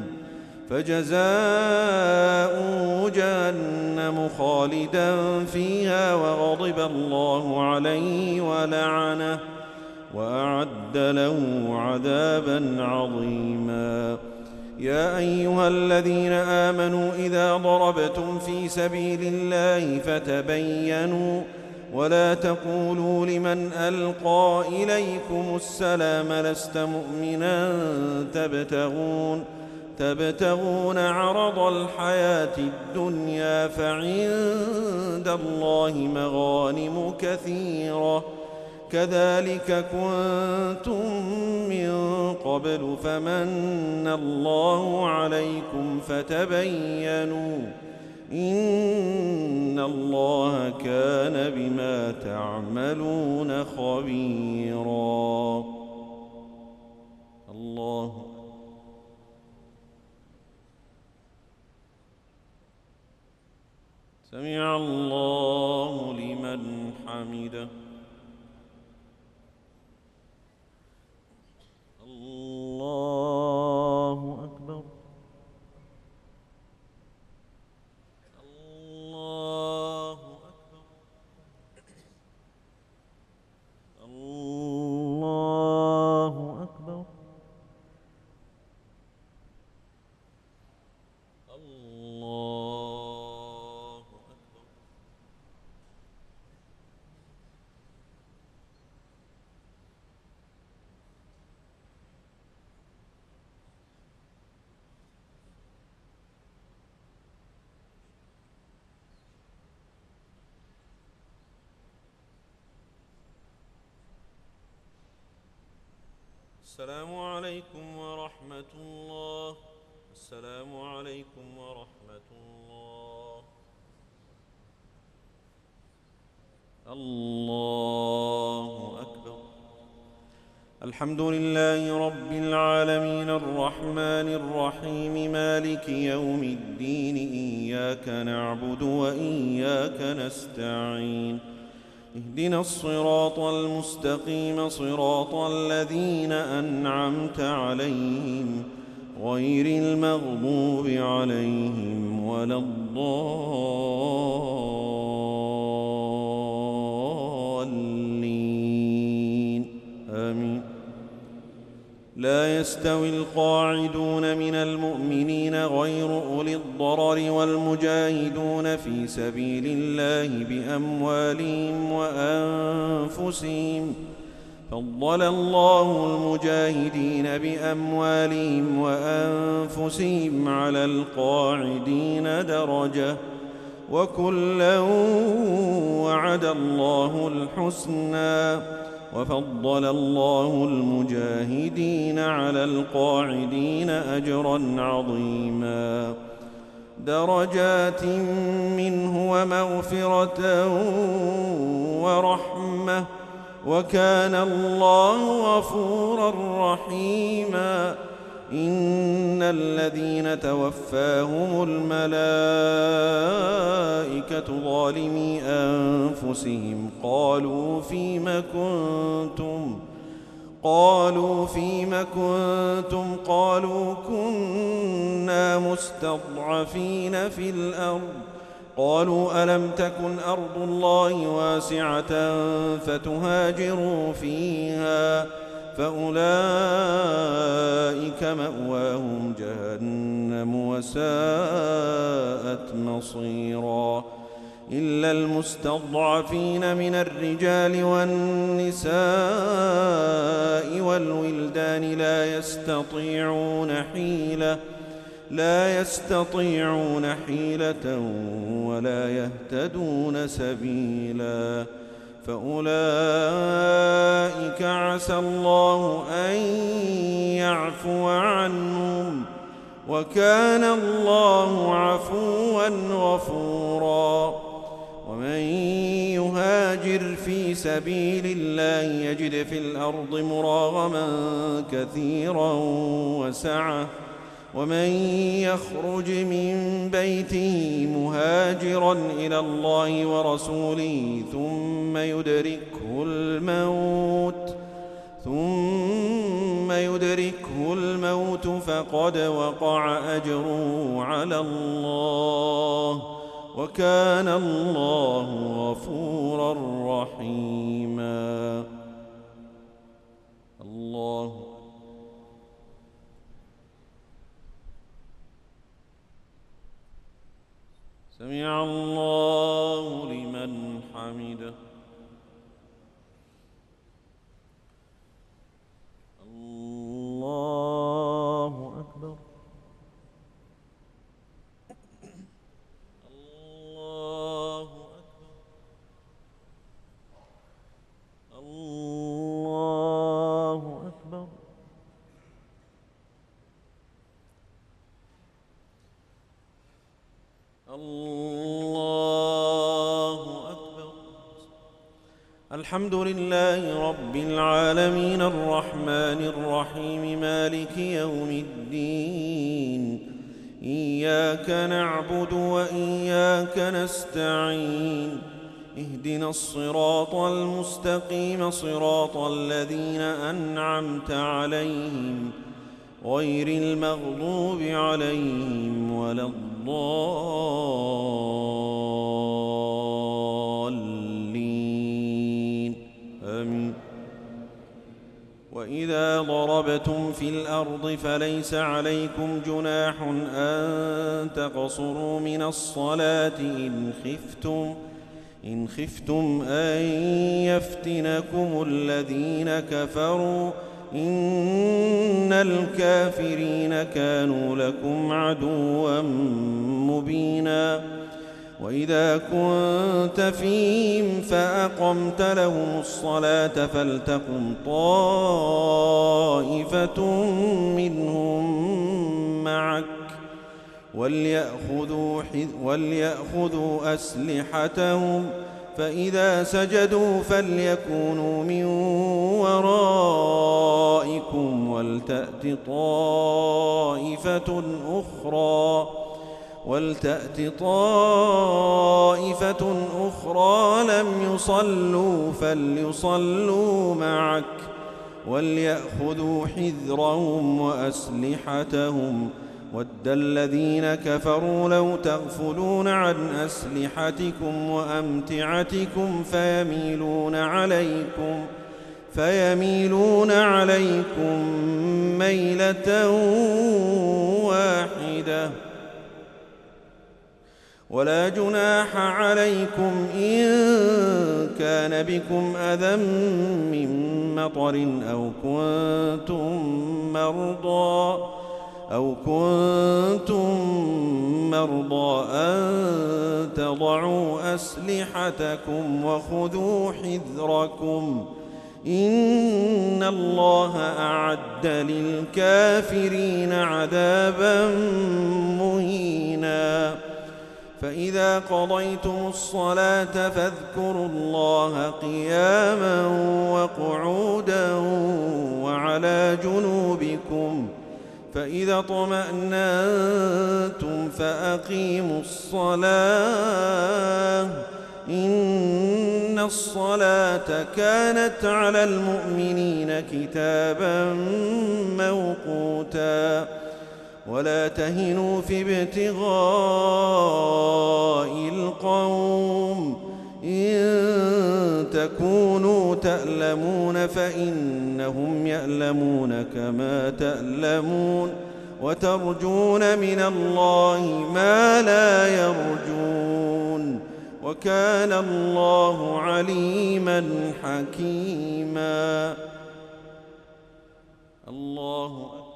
فجزاؤه جهنم خالدا فيها وغضب الله عليه ولعنه وأعد له عذابا عظيما. يا أيها الذين آمنوا إذا ضربتم في سبيل الله فتبينوا ولا تقولوا لمن ألقى إليكم السلام لست مؤمنا تبتغون تبتغون عرض الحياة الدنيا فعند الله مغانم كثيرة كذلك كنتم من قبل فمن الله عليكم فتبينوا إن الله كان بما تعملون خبيرا. الله سمع الله لمن حمده. الله أكبر. الله أكبر. الله أكبر. الله أكبر. السلام عليكم ورحمة الله. السلام عليكم ورحمة الله. الله أكبر. الحمد لله رب العالمين الرحمن الرحيم مالك يوم الدين إياك نعبد وإياك نستعين اهدنا الصراط المستقيم صراط الذين أنعمت عليهم غير المغضوب عليهم ولا الضالين آمين. لا يستوي القاعدون من المؤمنين غير أولي الضرر والمجاهدون في سبيل الله بأموالهم وأنفسهم. فضل الله المجاهدين بأموالهم وأنفسهم على القاعدين درجة، وكلا وعد الله الحسنى. وفضل الله المجاهدين على القاعدين أجرا عظيما، درجات منه ومغفرة ورحمة، وكان الله غفورا رحيما. إن الذين توفاهم الملائكة ظالمي أنفسهم قالوا فيم كنتم قالوا فيم كنتم قالوا كنا مستضعفين في الأرض. قالوا ألم تكن أرض الله واسعة فتهاجروا فيها، فأولئك مأواهم جهنم وساءت مصيرا. إلا المستضعفين من الرجال والنساء والولدان لا يستطيعون حيلة لا يستطيعون حيلة ولا يهتدون سبيلا، فأولئك عسى الله أن يعفو عنهم، وكان الله عفوا غفورا. ومن يهاجر في سبيل الله يجد في الأرض مراغما كثيرا وسعة، ومن يخرج من بيته مهاجرا إلى الله ورسوله ثم يدركه الموت ثم يدركه الموت فقد وقع أجره على الله، وكان الله غفورا رحيما. الله سمع الله لمن حمده. الله أكبر. الله أكبر. الله أكبر. الله أكبر. الحمد لله رب العالمين الرحمن الرحيم مالك يوم الدين. إياك نعبد وإياك نستعين. اهدنا الصراط المستقيم صراط الذين أنعمت عليهم غير المغضوب عليهم ولا الضالين آمين. وإذا ضربتم في الأرض فليس عليكم جناح أن تقصروا من الصلاة إن خفتم إن خفتم أن يفتنكم الذين كفروا إن الكافرين كانوا لكم عدوا مبينا. وإذا كنت فيهم فأقمت لهم الصلاة فلتقم طائفة منهم معك وليأخذوا, وليأخذوا أسلحتهم، فإذا سجدوا فليكونوا من ورائكم ولتأت طائفة أخرى ولتأت طائفة أخرى لم يصلوا فليصلوا معك وليأخذوا حذرهم وأسلحتهم ود الذين كفروا لو تغفلون عن أسلحتكم وأمتعتكم فيميلون عليكم فيميلون عليكم ميلة واحدة ولا جناح عليكم إن كان بكم أذى من مطر أو كنتم مرضى أو كنتم مرضى أن تضعوا أسلحتكم وخذوا حذركم إن الله أعد للكافرين عذابا مهينا فإذا قضيتم الصلاة فاذكروا الله قياما وقعودا وعلى جنوبكم فإذا اطمأننتم فأقيموا الصلاة إن الصلاة كانت على المؤمنين كتابا موقوتا ولا تهنوا في ابتغاء القوم إن تكونوا تألمون فإنهم يألمون كما تألمون وترجون من الله ما لا يرجون وكان الله عليما حكيما. الله أكبر.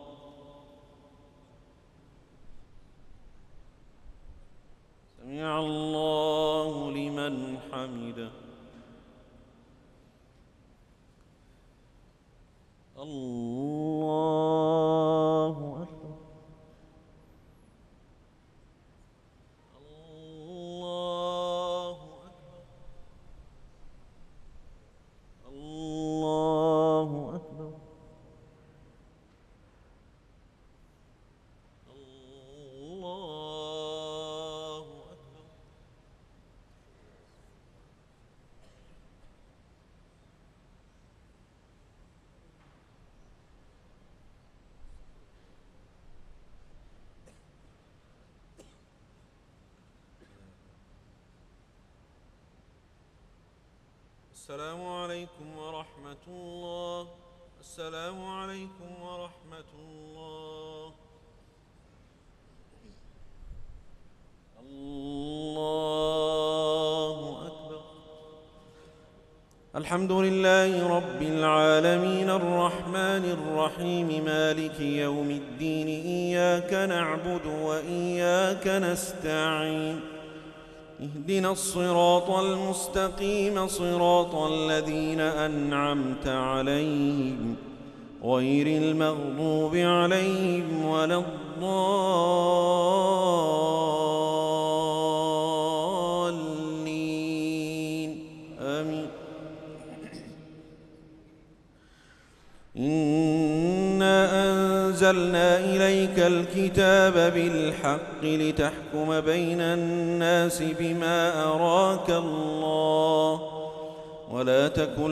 سمع الله لمن حمده. الله أكبر. الله أكبر. الله أكبر. الله أكبر. السلام عليكم ورحمة الله. السلام عليكم ورحمة الله. الله أكبر. الحمد لله رب العالمين الرحمن الرحيم مالك يوم الدين إياك نعبد وإياك نستعين اهدنا الصراط المستقيم صراط الذين أنعمت عليهم غير المغضوب عليهم ولا الضالين آمين. إنا أنزلنا إليك الكتاب بالحق لتحكم بين الناس بما أراك الله ولا تكن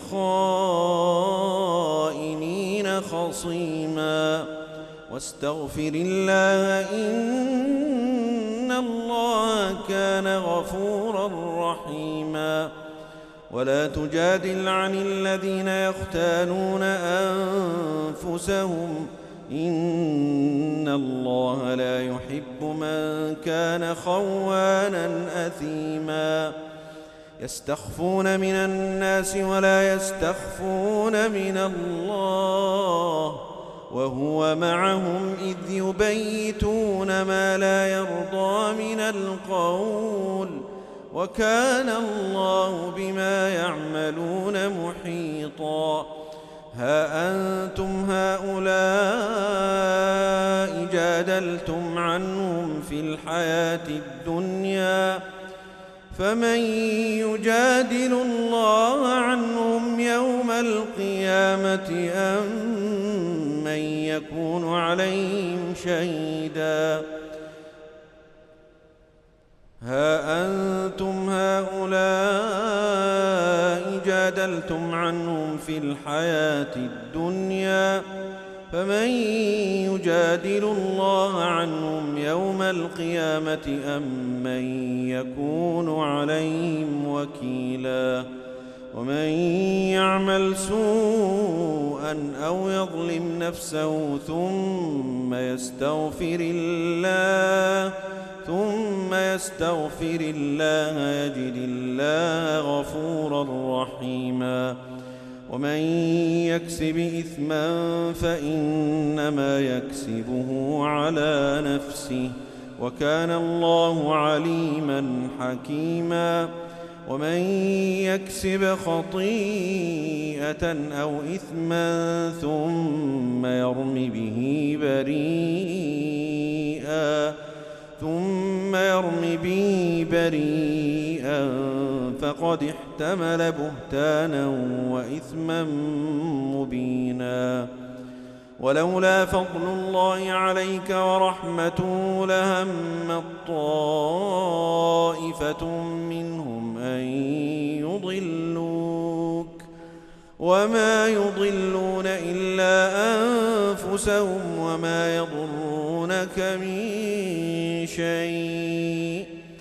للخائنين خصيما واستغفر الله إن الله كان غفورا رحيما. ولا تجادل عن الذين يختانون أنفسهم إن الله لا يحب من كان خوانا أثيما. يستخفون من الناس ولا يستخفون من الله وهو معهم إذ يبيتون ما لا يرضى من القول وكان الله بما يعملون محيطا. ها أنتم هؤلاء جادلتم عنهم في الحياة الدنيا فمن يجادل الله عنهم يوم القيامة أم من يكون عليهم شهيدا. ها أنتم هؤلاء جادلتم عنهم في الحياة الدنيا فمن يجادل الله عنهم يوم القيامة أم من يكون عليهم وكيلا ومن يعمل سوءا أو يظلم نفسه ثم يستغفر الله ثم يستغفر الله يجد الله غفورا رحيما ومن يكسب إثما فإنما يكسبه على نفسه وكان الله عليما حكيما ومن يكسب خطيئة أو إثما ثم يرم به بريئا ثم يرم به بريئا فقد احتمل بهتانا وإثما مبينا ولولا فضل الله عليك ورحمته لهم طائفة منهم أن يضلوك وما يضلون إلا أنفسهم وما يضرونك من شيء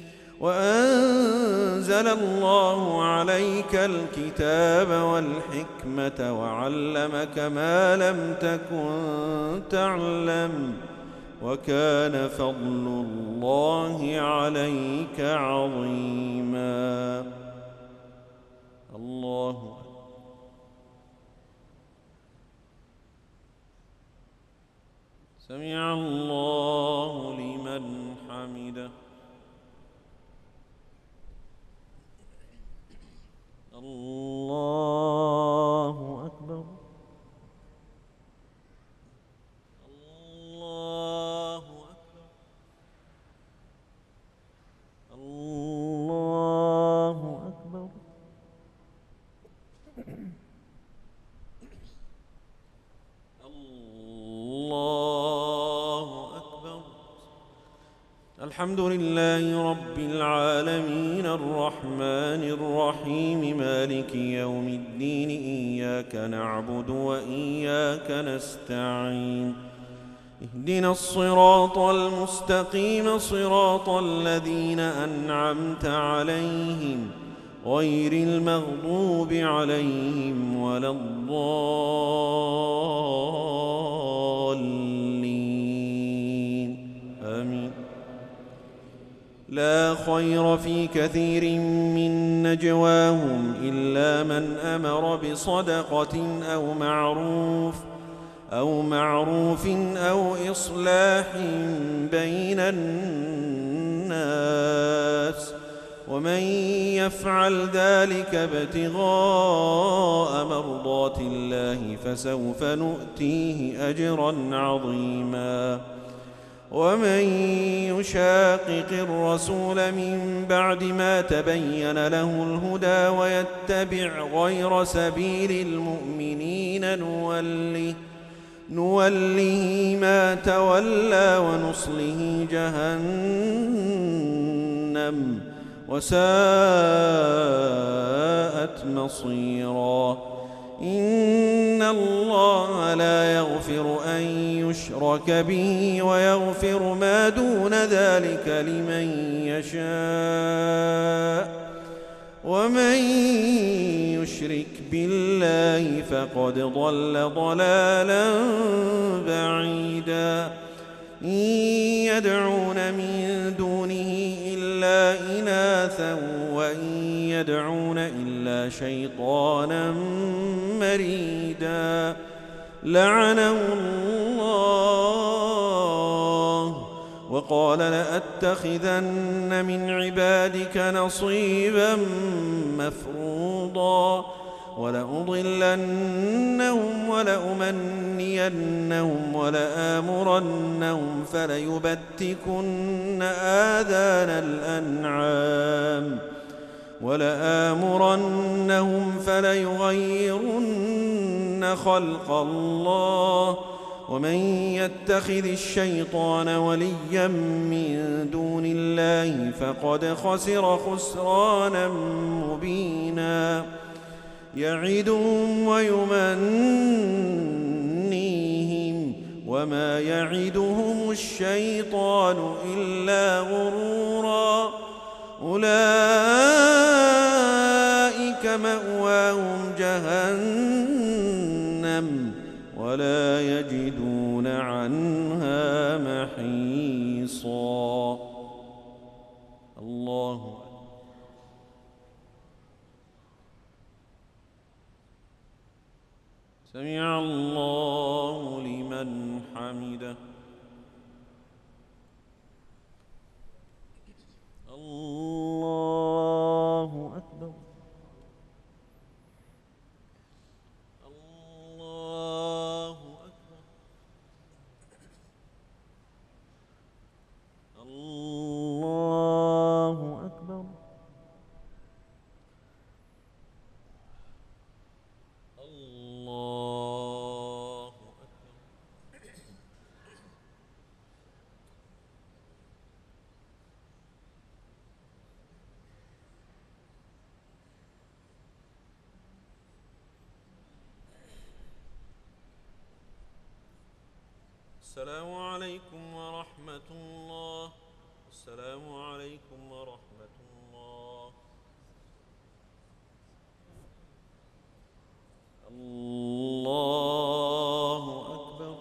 وأنزل الله عليك الكتاب والحكمة وعلمك ما لم تكن تعلم وكان فضل الله عليك عظيما. الله سمع الله لمن حمده. الله أكبر. الله أكبر. الله أكبر. الله أكبر. الحمد لله رب العالمين الرحمن الرحيم مالك يوم الدين إياك نعبد وإياك نستعين اهدنا الصراط المستقيم صراط الذين أنعمت عليهم غير المغضوب عليهم ولا الضالين آمين. لا خير في كثير من نجواهم إلا من أمر بصدقة أو معروف أو معروف أو إصلاح بين الناس ومن يفعل ذلك ابتغاء مرضات الله فسوف نؤتيه أجرا عظيما. ومن يشاقق الرسول من بعد ما تبين له الهدى ويتبع غير سبيل المؤمنين نوله نوله ما تولى ونصله جهنم وساءت مصيرا. إن الله لا يغفر أن يشرك به ويغفر ما دون ذلك لمن يشاء ومن يشرك بالله فقد ضل ضلالا بعيدا. إن يدعون من دونه إلا إناثا وإن يدعون إلا شيطانا مريدا لعنه الله وقال لأتخذن من عبادك نصيبا مفروضا ولأضلنهم ولأمنينهم ولآمرنهم فليبتكن آذان الأنعام ولآمرنهم فليغيرن خلق الله ومن يتخذ الشيطان وليا من دون الله فقد خسر خسرانا مبينا. يعدهم ويمنيهم وما يعدهم الشيطان إلا غرورا أولئك مأواهم جهنم ولا يجدون عنها محيصا. الله سمع الله لمن حمده. الله أكبر. الله أكبر. الله أكبر. الله أكبر. السلام عليكم ورحمة الله. السلام عليكم ورحمة الله. الله أكبر.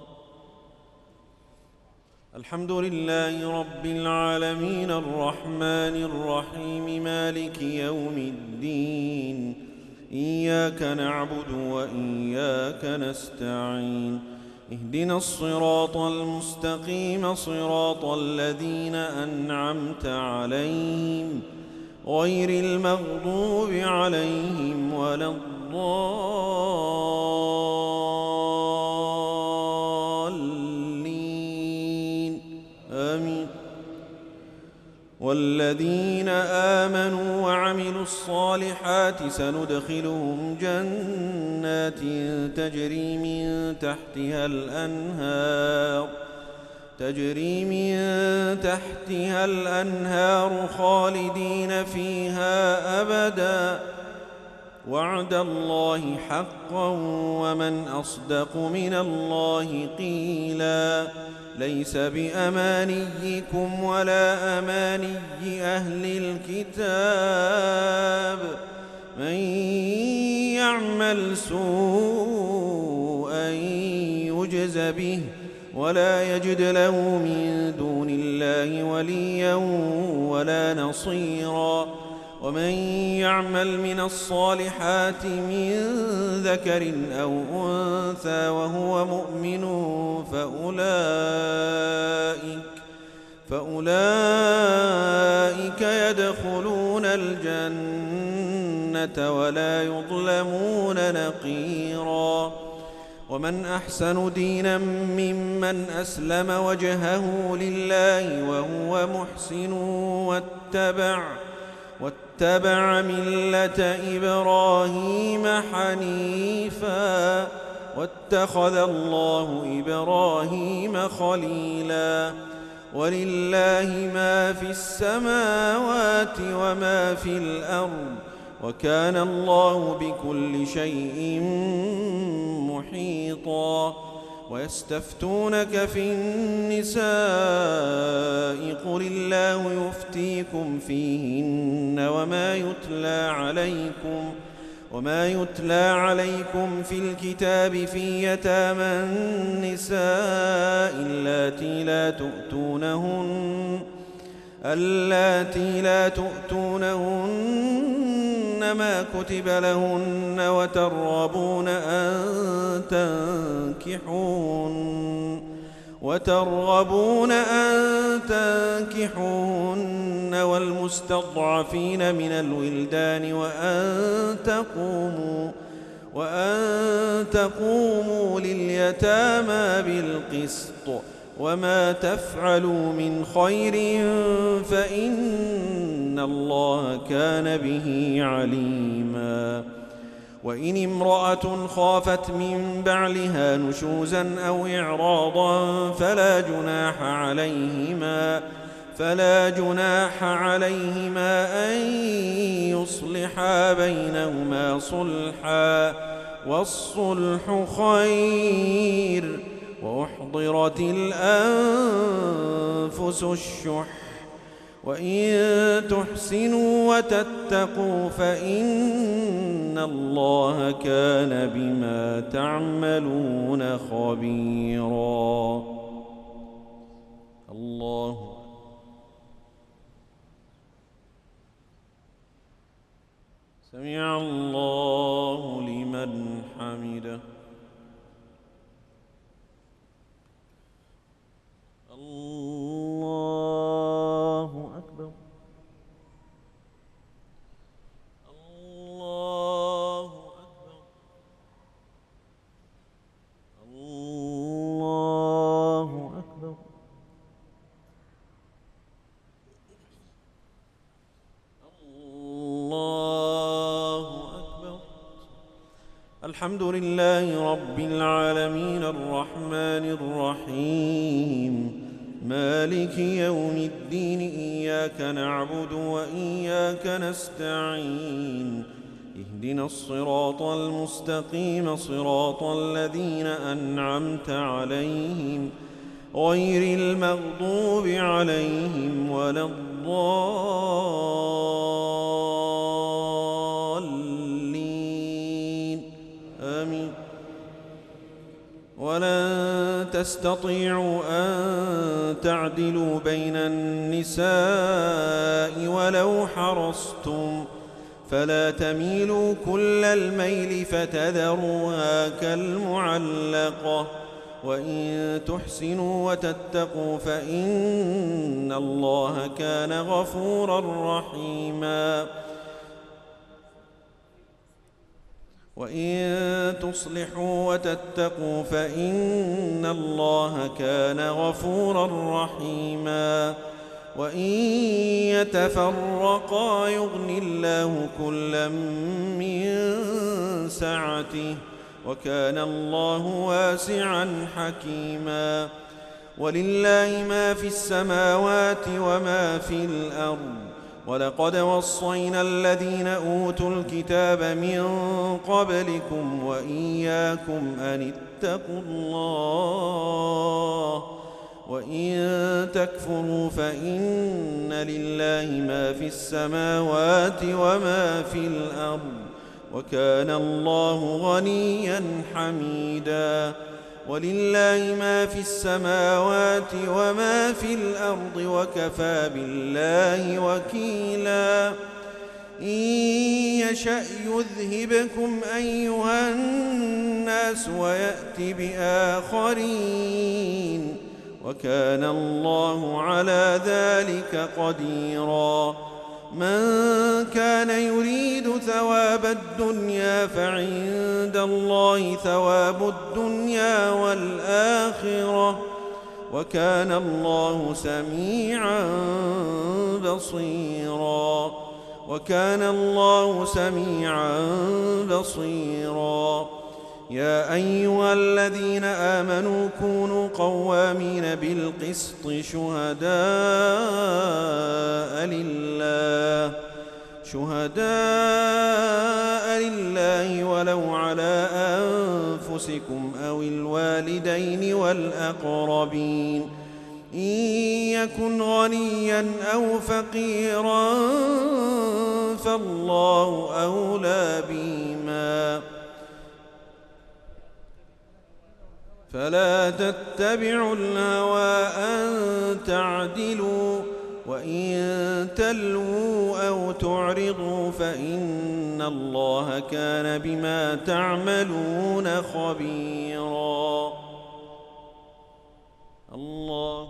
الحمد لله رب العالمين الرحمن الرحيم مالك يوم الدين إياك نعبد وإياك نستعين اهدنا الصراط المستقيم صراط الذين أنعمت عليهم غير المغضوب عليهم ولا الضالين آمين. والذين آمنوا وعملوا الصالحات سندخلهم جنات تجري من تحتها الأنهار تجري من تحتها الأنهار خالدين فيها أبدا وعد الله حقا ومن أصدق من الله قيلا. ليس بأمانيكم ولا أماني أهل الكتاب من يعمل سوءا يجز به ولا يجد له من دون الله وليا ولا نصيرا. ومن يعمل من الصالحات من ذكر أو أنثى وهو مؤمن فأولئك, فأولئك يدخلون الجنة ولا يظلمون نقيرا. ومن أحسن دينا ممن أسلم وجهه لله وهو محسن واتبع واتبع ملة إبراهيم حنيفا واتخذ الله إبراهيم خليلا. ولله ما في السماوات وما في الأرض وكان الله بكل شيء محيطا. ويستفتونك في النساء قل الله يفتيكم فيهن وما يتلى عليكم وما يتلى عليكم في الكتاب في يتامى النساء اللاتي لا تؤتونهن اللاتي لا تؤتونهن ما كتب لهن وترغبون أن تنكحوهن وترغبون أن تنكحوهن والمستضعفين من الولدان وأن تقوموا وأن تقوموا لليتامى بالقسط وما تفعلوا من خير فإن الله كان به عليما. وإن امرأة خافت من بعلها نشوزا أو إعراضا فلا جناح عليهما فلا جناح عليهما أن يصلحا بينهما صلحا والصلح خير وأحضرت الأنفس الشح وإن تحسنوا وتتقوا فإن الله كان بما تعملون خبيرا. الله سمع الله لمن حمده. الله أكبر. الله أكبر. الله أكبر. الله أكبر. الحمد لله رب العالمين الرحمن الرحيم مالك يوم الدين إياك نعبد وإياك نستعين اهدنا الصراط المستقيم صراط الذين أنعمت عليهم غير المغضوب عليهم ولا الضالين آمين. ولن تستطيعوا أن تعدلوا بين النساء ولو حرصتم فلا تميلوا كل الميل فتذروها كالمعلقة وإن تحسنوا وتتقوا فإن الله كان غفورا رحيما. وإن تصلحوا وتتقوا فإن الله كان غفورا رحيما. وإن يتفرقا يغن الله كلا من سعته وكان الله واسعا حكيما. ولله ما في السماوات وما في الأرض ولقد وصينا الذين أوتوا الكتاب من قبلكم وإياكم أن اتقوا الله وإن تكفروا فإن لله ما في السماوات وما في الأرض وكان الله غنيا حميدا. ولله ما في السماوات وما في الأرض وكفى بالله وكيلا. إن يشأ يذهبكم أيها الناس ويأت بآخرين وكان الله على ذلك قديرا. من كان يريد ثواب الدنيا فعند الله ثواب الدنيا والآخرة وكان الله سميعا بصيرا. وكان الله سميعا بصيرا. يا أيها الذين آمنوا كونوا قوامين بالقسط شهداء لله شهداء لله ولو على أنفسكم أو الوالدين والأقربين إن يكن غنيا أو فقيرا فالله أولى بهما فلا تتبعوا الهوى أن تعدلوا وإن تلووا أو تعرضوا فإن الله كان بما تعملون خبيرا. الله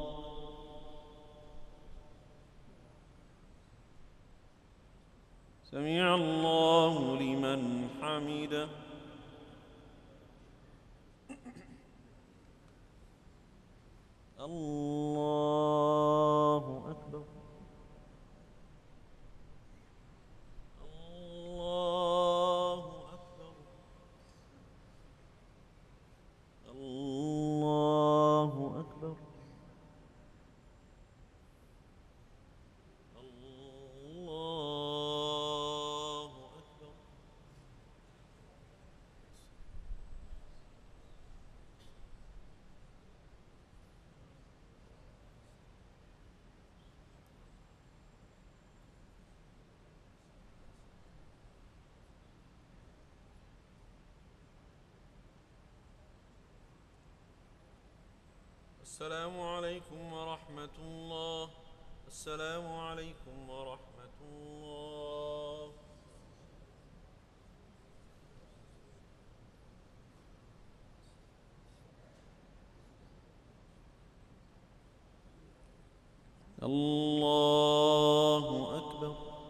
سمع الله لمن حمده. الله أكبر. الله أكبر. الله أكبر. السلام عليكم ورحمة الله. السلام عليكم ورحمة الله. الله أكبر.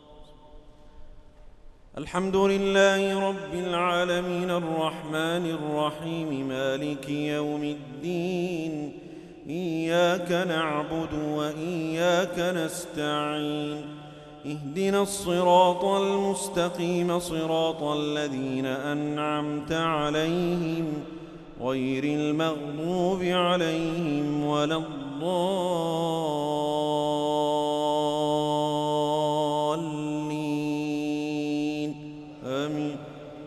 الحمد لله رب العالمين الرحمن الرحيم مالك يوم الدين. إياك نعبد وإياك نستعين. اهدنا الصراط المستقيم صراط الذين أنعمت عليهم غير المغضوب عليهم ولا الضالين آمين.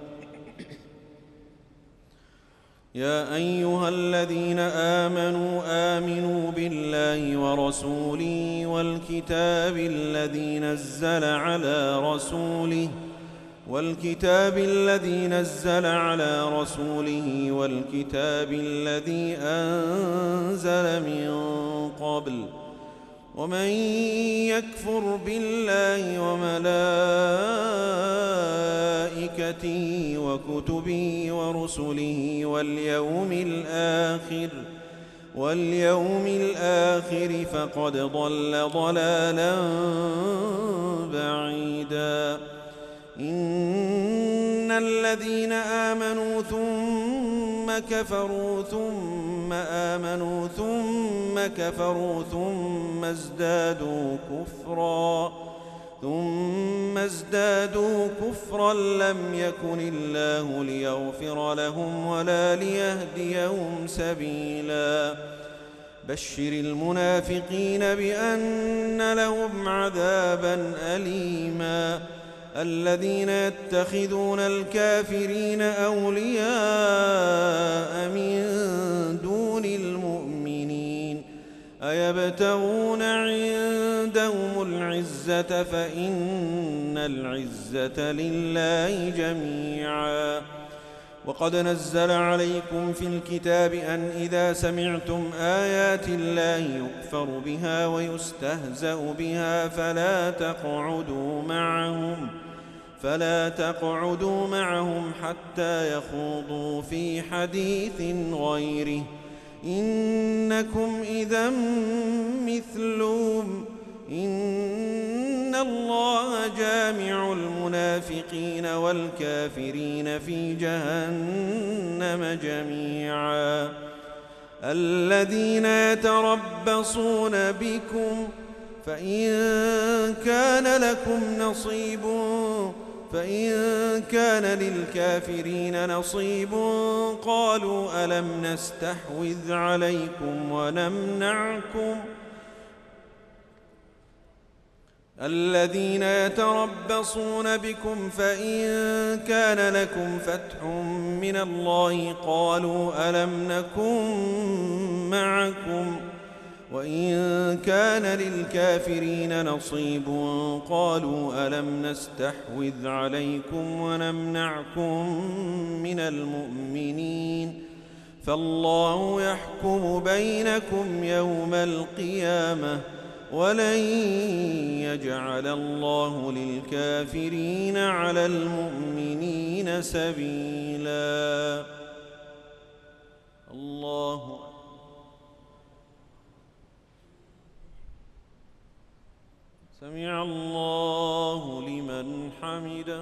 يا أيها الذين آمنوا آمنوا بالله ورسوله والكتاب الذي نزل على رسوله والكتاب الذي نزل على رسوله والكتاب الذي أنزل من قبل. ومن يكفر بالله وملائكته وكتبه ورسله واليوم الآخر واليوم الآخر فقد ضل ضلالا بعيدا. إن الذين آمنوا ثم كفروا ثم آمنوا ثم كفروا ثم ازدادوا كفرا ثم ازدادوا كفرا لم يكن الله ليغفر لهم ولا ليهديهم سبيلا. بشر المنافقين بأن لهم عذابا أليما. الذين يتخذون الكافرين أولياء من دون المؤمنين أيبتغون عندهم العزة فإن العزة لله جميعا. وقد نزل عليكم في الكتاب أن إذا سمعتم آيات الله يكفر بها ويستهزأ بها فلا تقعدوا معهم فلا تقعدوا معهم حتى يخوضوا في حديث غيره إنكم إذا مثلهم. إن الله جامع المنافقين والكافرين في جهنم جميعا. الذين يتربصون بكم فإن كان لكم نصيب فإن كان للكافرين نصيب قالوا ألم نستحوذ عليكم ونمنعكم. الذين يتربصون بكم فإن كان لكم فتح من الله قالوا ألم نكن معكم وإن كان للكافرين نصيب قالوا ألم نستحوذ عليكم ونمنعكم من المؤمنين فالله يحكم بينكم يوم القيامة ولن يجعل الله للكافرين على المؤمنين سبيلا. الله سمع الله لمن حمده.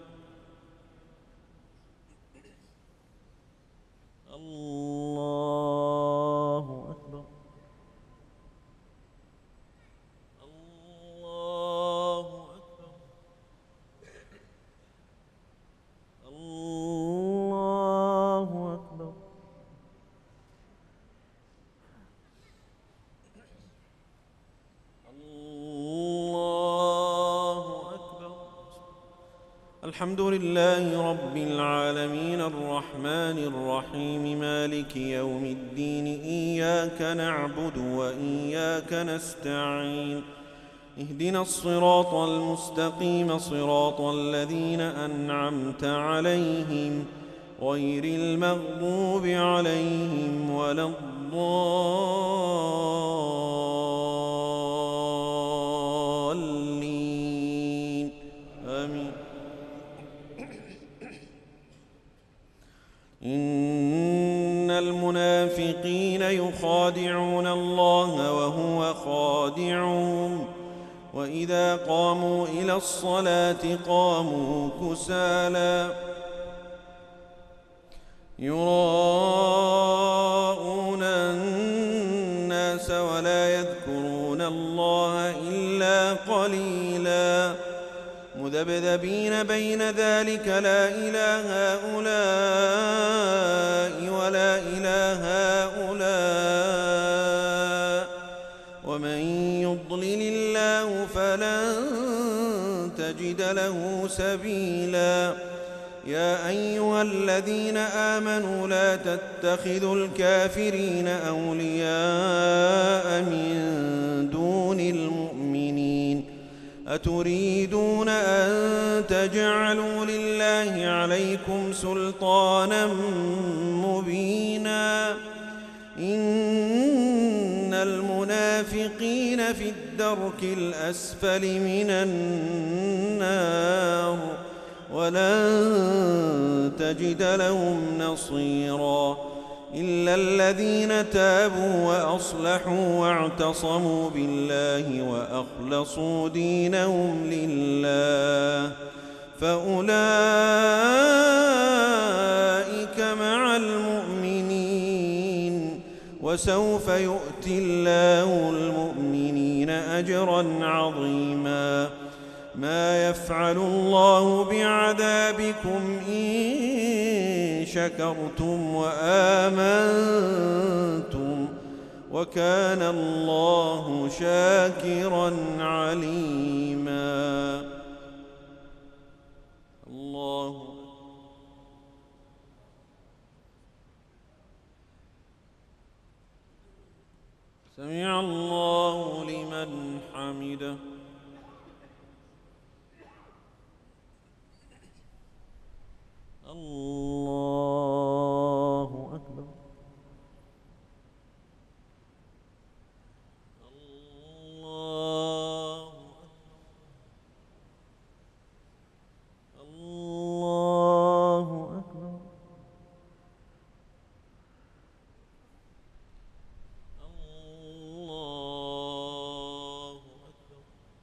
الله أكبر. الله أكبر. الله أكبر. الحمد لله رب العالمين الرحمن الرحيم مالك يوم الدين. إياك نعبد وإياك نستعين. اهدنا الصراط المستقيم صراط الذين أنعمت عليهم غير المغضوب عليهم ولا الضالين الضالين آمين. إن المنافقين يخادعون الله وهو خادعهم وإذا قاموا إلى الصلاة قاموا كسالى يراءون الناس ولا يذكرون الله إلا قليلا مذبذبين بين ذلك لا إله هؤلاء ولا إله هؤلاء ومن يضلل الله فلن تجد له سبيلا. يا أيها الذين آمنوا لا تتخذوا الكافرين أولياء من دون المؤمنين أتريدون أن تجعلوا لله عليكم سلطانا مبينا إن المنافقين في الدرك الأسفل من النار ولن تجد لهم نصيرا إلا الذين تابوا وأصلحوا واعتصموا بالله وأخلصوا دينهم لله فأولئك مع المؤمنين وسوف يؤتي الله المؤمنين أجرا عظيما. ما يفعل الله بعذابكم إن شكرتم وآمنتم وكان الله شاكرا عليما. الله سمع الله لمن حمده. الله أكبر. الله أكبر. الله أكبر. الله أكبر.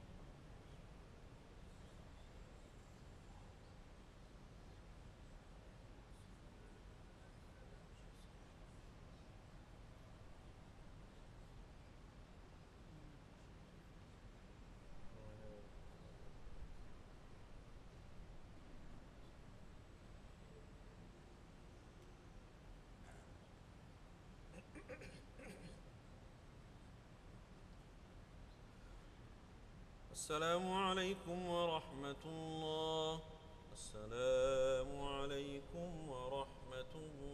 السلام عليكم ورحمة الله. السلام عليكم ورحمة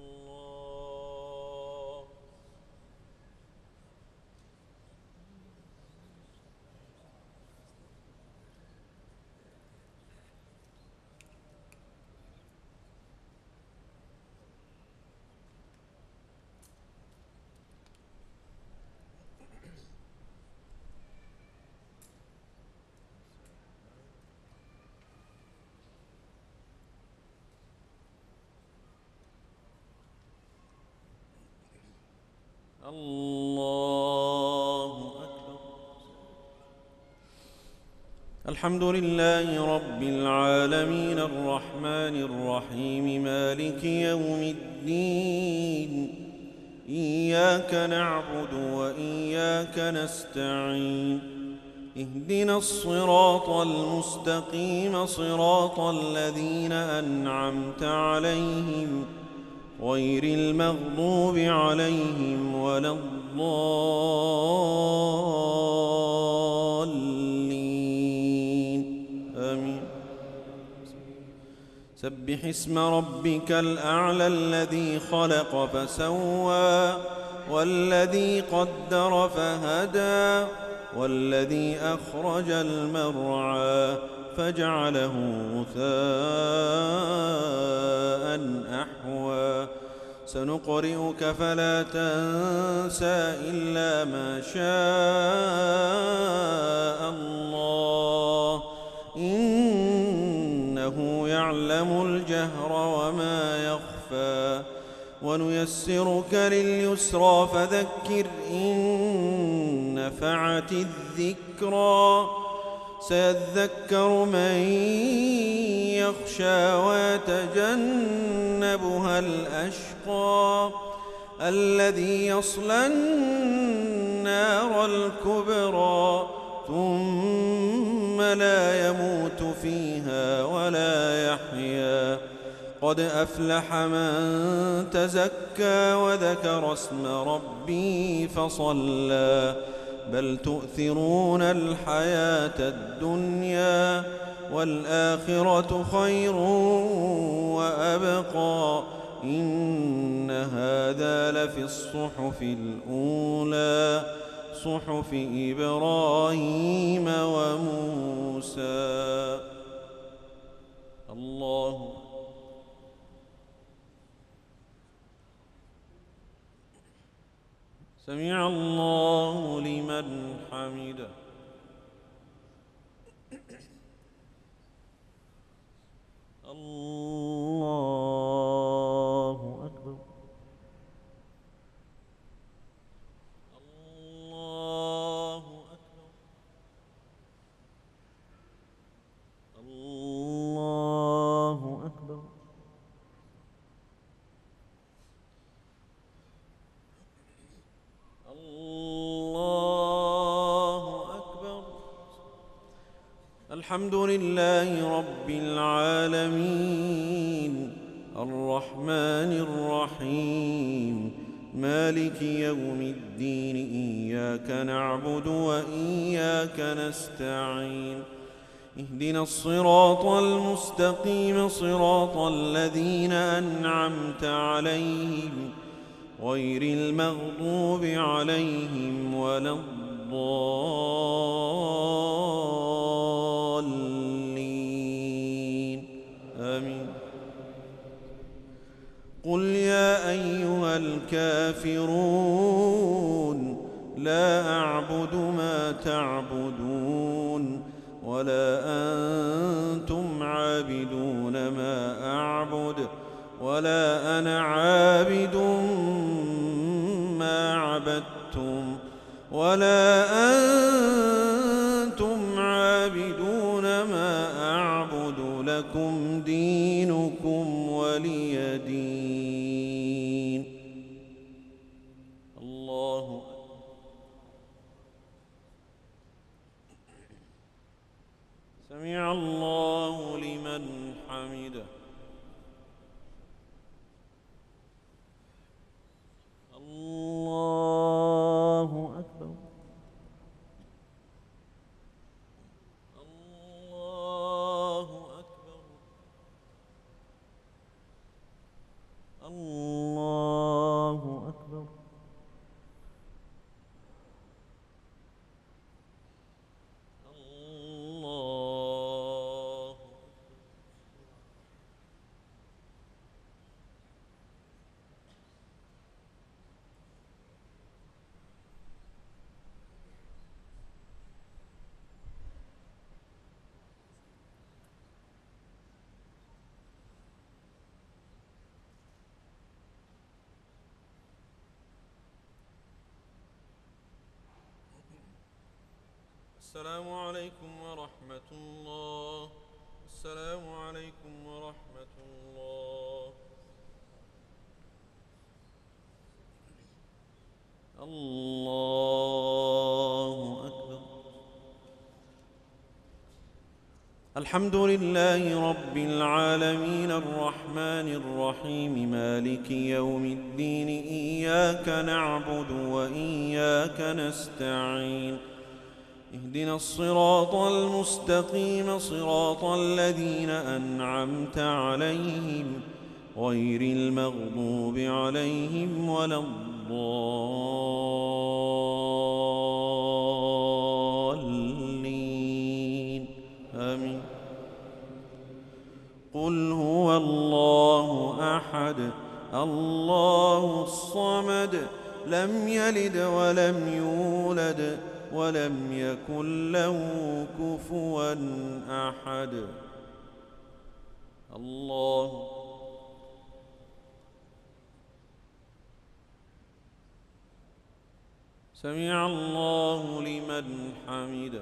الله. الله أكبر. الحمد لله رب العالمين الرحمن الرحيم مالك يوم الدين إياك نعبد وإياك نستعين اهدنا الصراط المستقيم صراط الذين أنعمت عليهم غير المغضوب عليهم ولا الضالين آمين. سبح اسم ربك الأعلى الذي خلق فسوى والذي قدر فهدى والذي أخرج المرعى فجعله غثاء أحوى سنقرئك فلا تنسى إلا ما شاء الله إنه يعلم الجهر وما يخفى ونيسرك لليسرى فذكر إن نفعت الذكرى سيذكر من يخشى ويتجنبها الأشقى الذي يصلى النار الكبرى ثم لا يموت فيها ولا يحيا قد أفلح من تزكى وذكر اسم ربه فصلى بل تؤثرون الحياة الدنيا والآخرة خير وأبقى إن هذا لفي الصحف الأولى صحف إبراهيم وموسى. الله سمع الله لمن حمده. الله أكبر. الله أكبر. الله أكبر. الله أكبر. الحمد لله رب العالمين الرحمن الرحيم مالك يوم الدين إياك نعبد وإياك نستعين اهدنا الصراط المستقيم صراط الذين أنعمت عليهم غير المغضوب عليهم ولا الضالين آمين. قل يا أيها الكافرون لا أعبد ما تعبدون ولا أنتم عابدون ما أعبد ولا أنا عابد ما عبدتم ولا أنتم عابدون ما أعبد لكم دينكم ولي دين. الله سمع الله لمن حمده. الله أكبر. الله أكبر. الله أكبر. الله السلام عليكم ورحمة الله. السلام عليكم ورحمة الله. الله أكبر. الحمد لله رب العالمين الرحمن الرحيم مالك يوم الدين إياك نعبد وإياك نستعين اهدنا الصراط المستقيم صراط الذين أنعمت عليهم غير المغضوب عليهم ولا الضالين آمين. قل هو الله أحد الله الصمد لم يلد ولم يولد ولم يكن له كفوا أحد. الله سمع الله لمن حمده.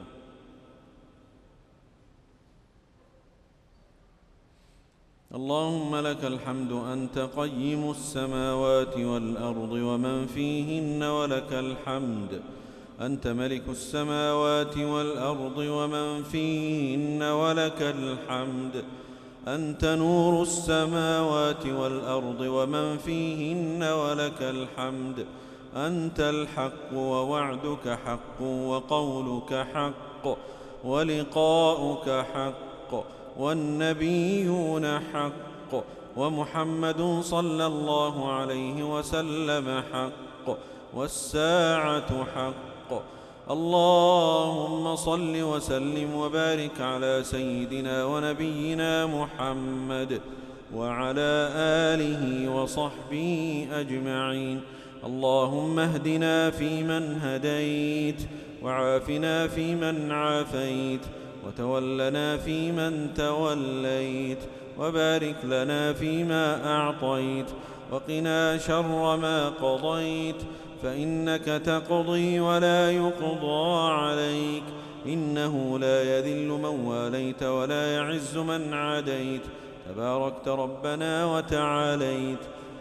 اللهم لك الحمد أنت قيم السماوات والأرض ومن فيهن، ولك الحمد أنت ملك السماوات والأرض ومن فيهن، ولك الحمد أنت نور السماوات والأرض ومن فيهن، ولك الحمد أنت الحق ووعدك حق وقولك حق ولقاؤك حق والنبيون حق ومحمد صلى الله عليه وسلم حق والساعة حق. اللهم صل وسلم وبارك على سيدنا ونبينا محمد وعلى آله وصحبه أجمعين. اللهم اهدنا فيمن هديت، وعافنا فيمن عافيت، وتولنا فيمن توليت، وبارك لنا فيما أعطيت، وقنا شر ما قضيت، فإنك تقضي ولا يقضى عليك، إنه لا يذل من واليت ولا يعز من عاديت، تباركت ربنا وتعاليت.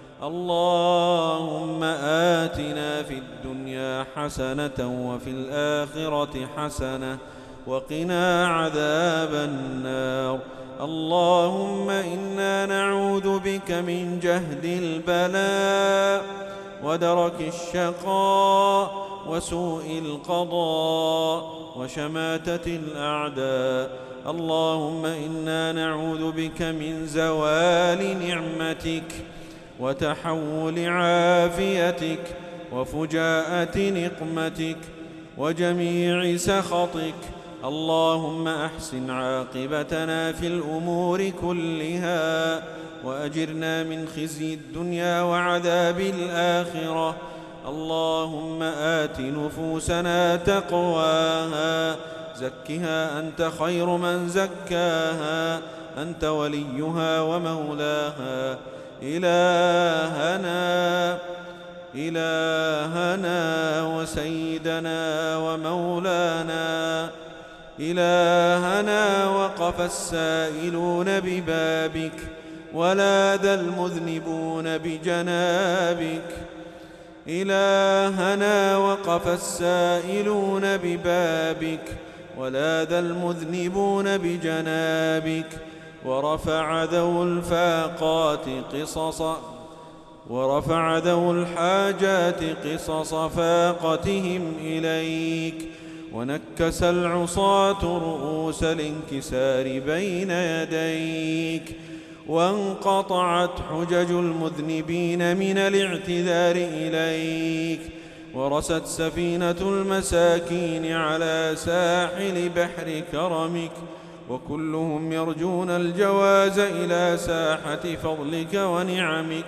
اللهم آتنا في الدنيا حسنة وفي الآخرة حسنة وقنا عذاب النار. اللهم إنا نعوذ بك من جهد البلاء ودرك الشقاء وسوء القضاء وشماتة الأعداء. اللهم إنا نعوذ بك من زوال نعمتك وتحول عافيتك وفجاءة نقمتك وجميع سخطك. اللهم أحسن عاقبتنا في الأمور كلها، وأجرنا من خزي الدنيا وعذاب الآخرة. اللهم آت نفوسنا تقواها، زكها أنت خير من زكاها، أنت وليها ومولاها. إلهنا إلهنا وسيدنا ومولانا، إلهنا وقف السائلون ببابك ولاذ المذنبون بجنابك. إلهنا وقف السائلون ببابك ولاذ المذنبون بجنابك، ورفع ذو الفاقات قصصا ورفع ذو الحاجات قصص فاقتهم إليك، ونكس العصاة رؤوس الانكسار بين يديك، وانقطعت حجج المذنبين من الاعتذار إليك، ورست سفينة المساكين على ساحل بحر كرمك، وكلهم يرجون الجواز إلى ساحة فضلك ونعمك.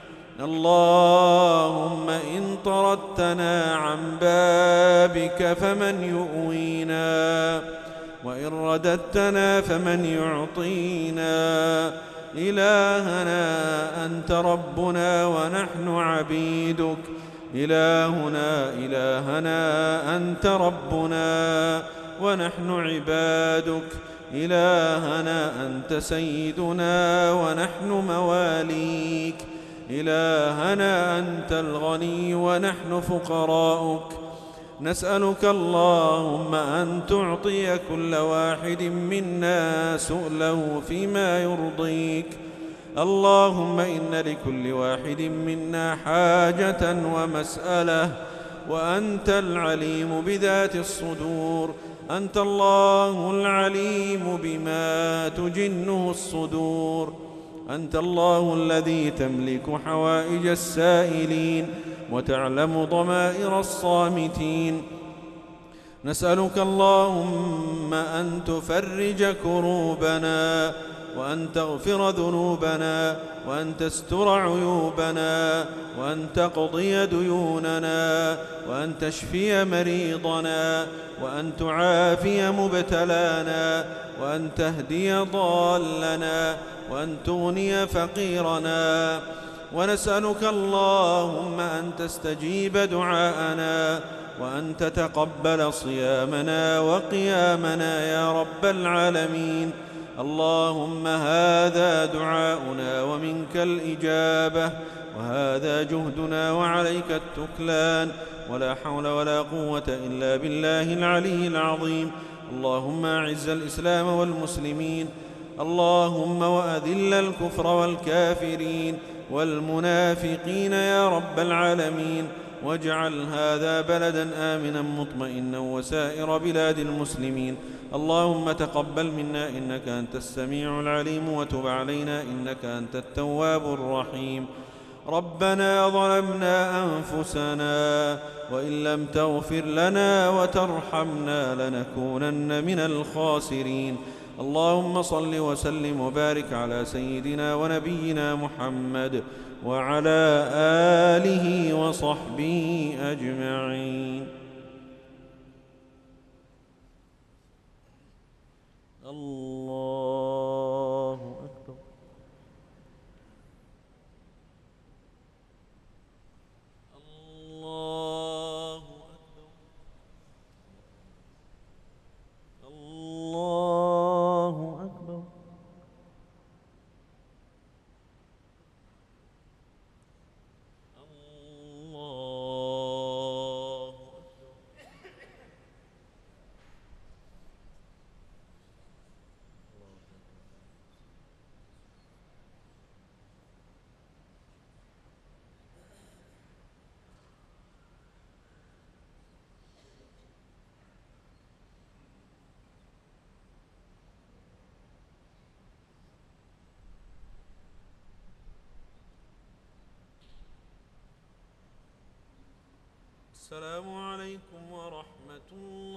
اللهم إن طردتنا عن بابك فمن يؤوينا، وإن رددتنا فمن يعطينا. إلهنا أنت ربنا ونحن عبيدك، إلهنا إلهنا أنت ربنا ونحن عبادك، إلهنا أنت سيدنا ونحن مواليك، إلهنا أنت الغني ونحن فقراؤك. نسألك اللهم أن تعطي كل واحد منا سؤله فيما يرضيك. اللهم إن لكل واحد منا حاجة ومسألة، وأنت العليم بذات الصدور. أنت الله العليم بما تجنه الصدور. أنت الله الذي تملك حوائج السائلين وتعلم ضمائر الصامتين. نسألك اللهم أن تفرج كروبنا، وأن تغفر ذنوبنا، وأن تستر عيوبنا، وأن تقضي ديوننا، وأن تشفي مريضنا، وأن تعافي مبتلانا، وأن تهدي ضالنا، وأن تغني فقيرنا. ونسألك اللهم أن تستجيب دعاءنا، وأن تتقبل صيامنا وقيامنا يا رب العالمين. اللهم هذا دعاؤنا ومنك الإجابة، وهذا جهدنا وعليك التكلان، ولا حول ولا قوة إلا بالله العلي العظيم. اللهم أعز الإسلام والمسلمين، اللهم وأذل الكفر والكافرين والمنافقين يا رب العالمين، واجعل هذا بلدا آمنا مطمئنا وسائر بلاد المسلمين. اللهم تقبل منا إنك أنت السميع العليم، وتب علينا إنك أنت التواب الرحيم. ربنا ظلمنا أنفسنا، وإن لم تغفر لنا وترحمنا لنكونن من الخاسرين. اللهم صل وسلم وبارك على سيدنا ونبينا محمد وعلى آله وصحبه أجمعين. الله أكبر. الله أكبر. الله أكبر. السلام عليكم ورحمة الله.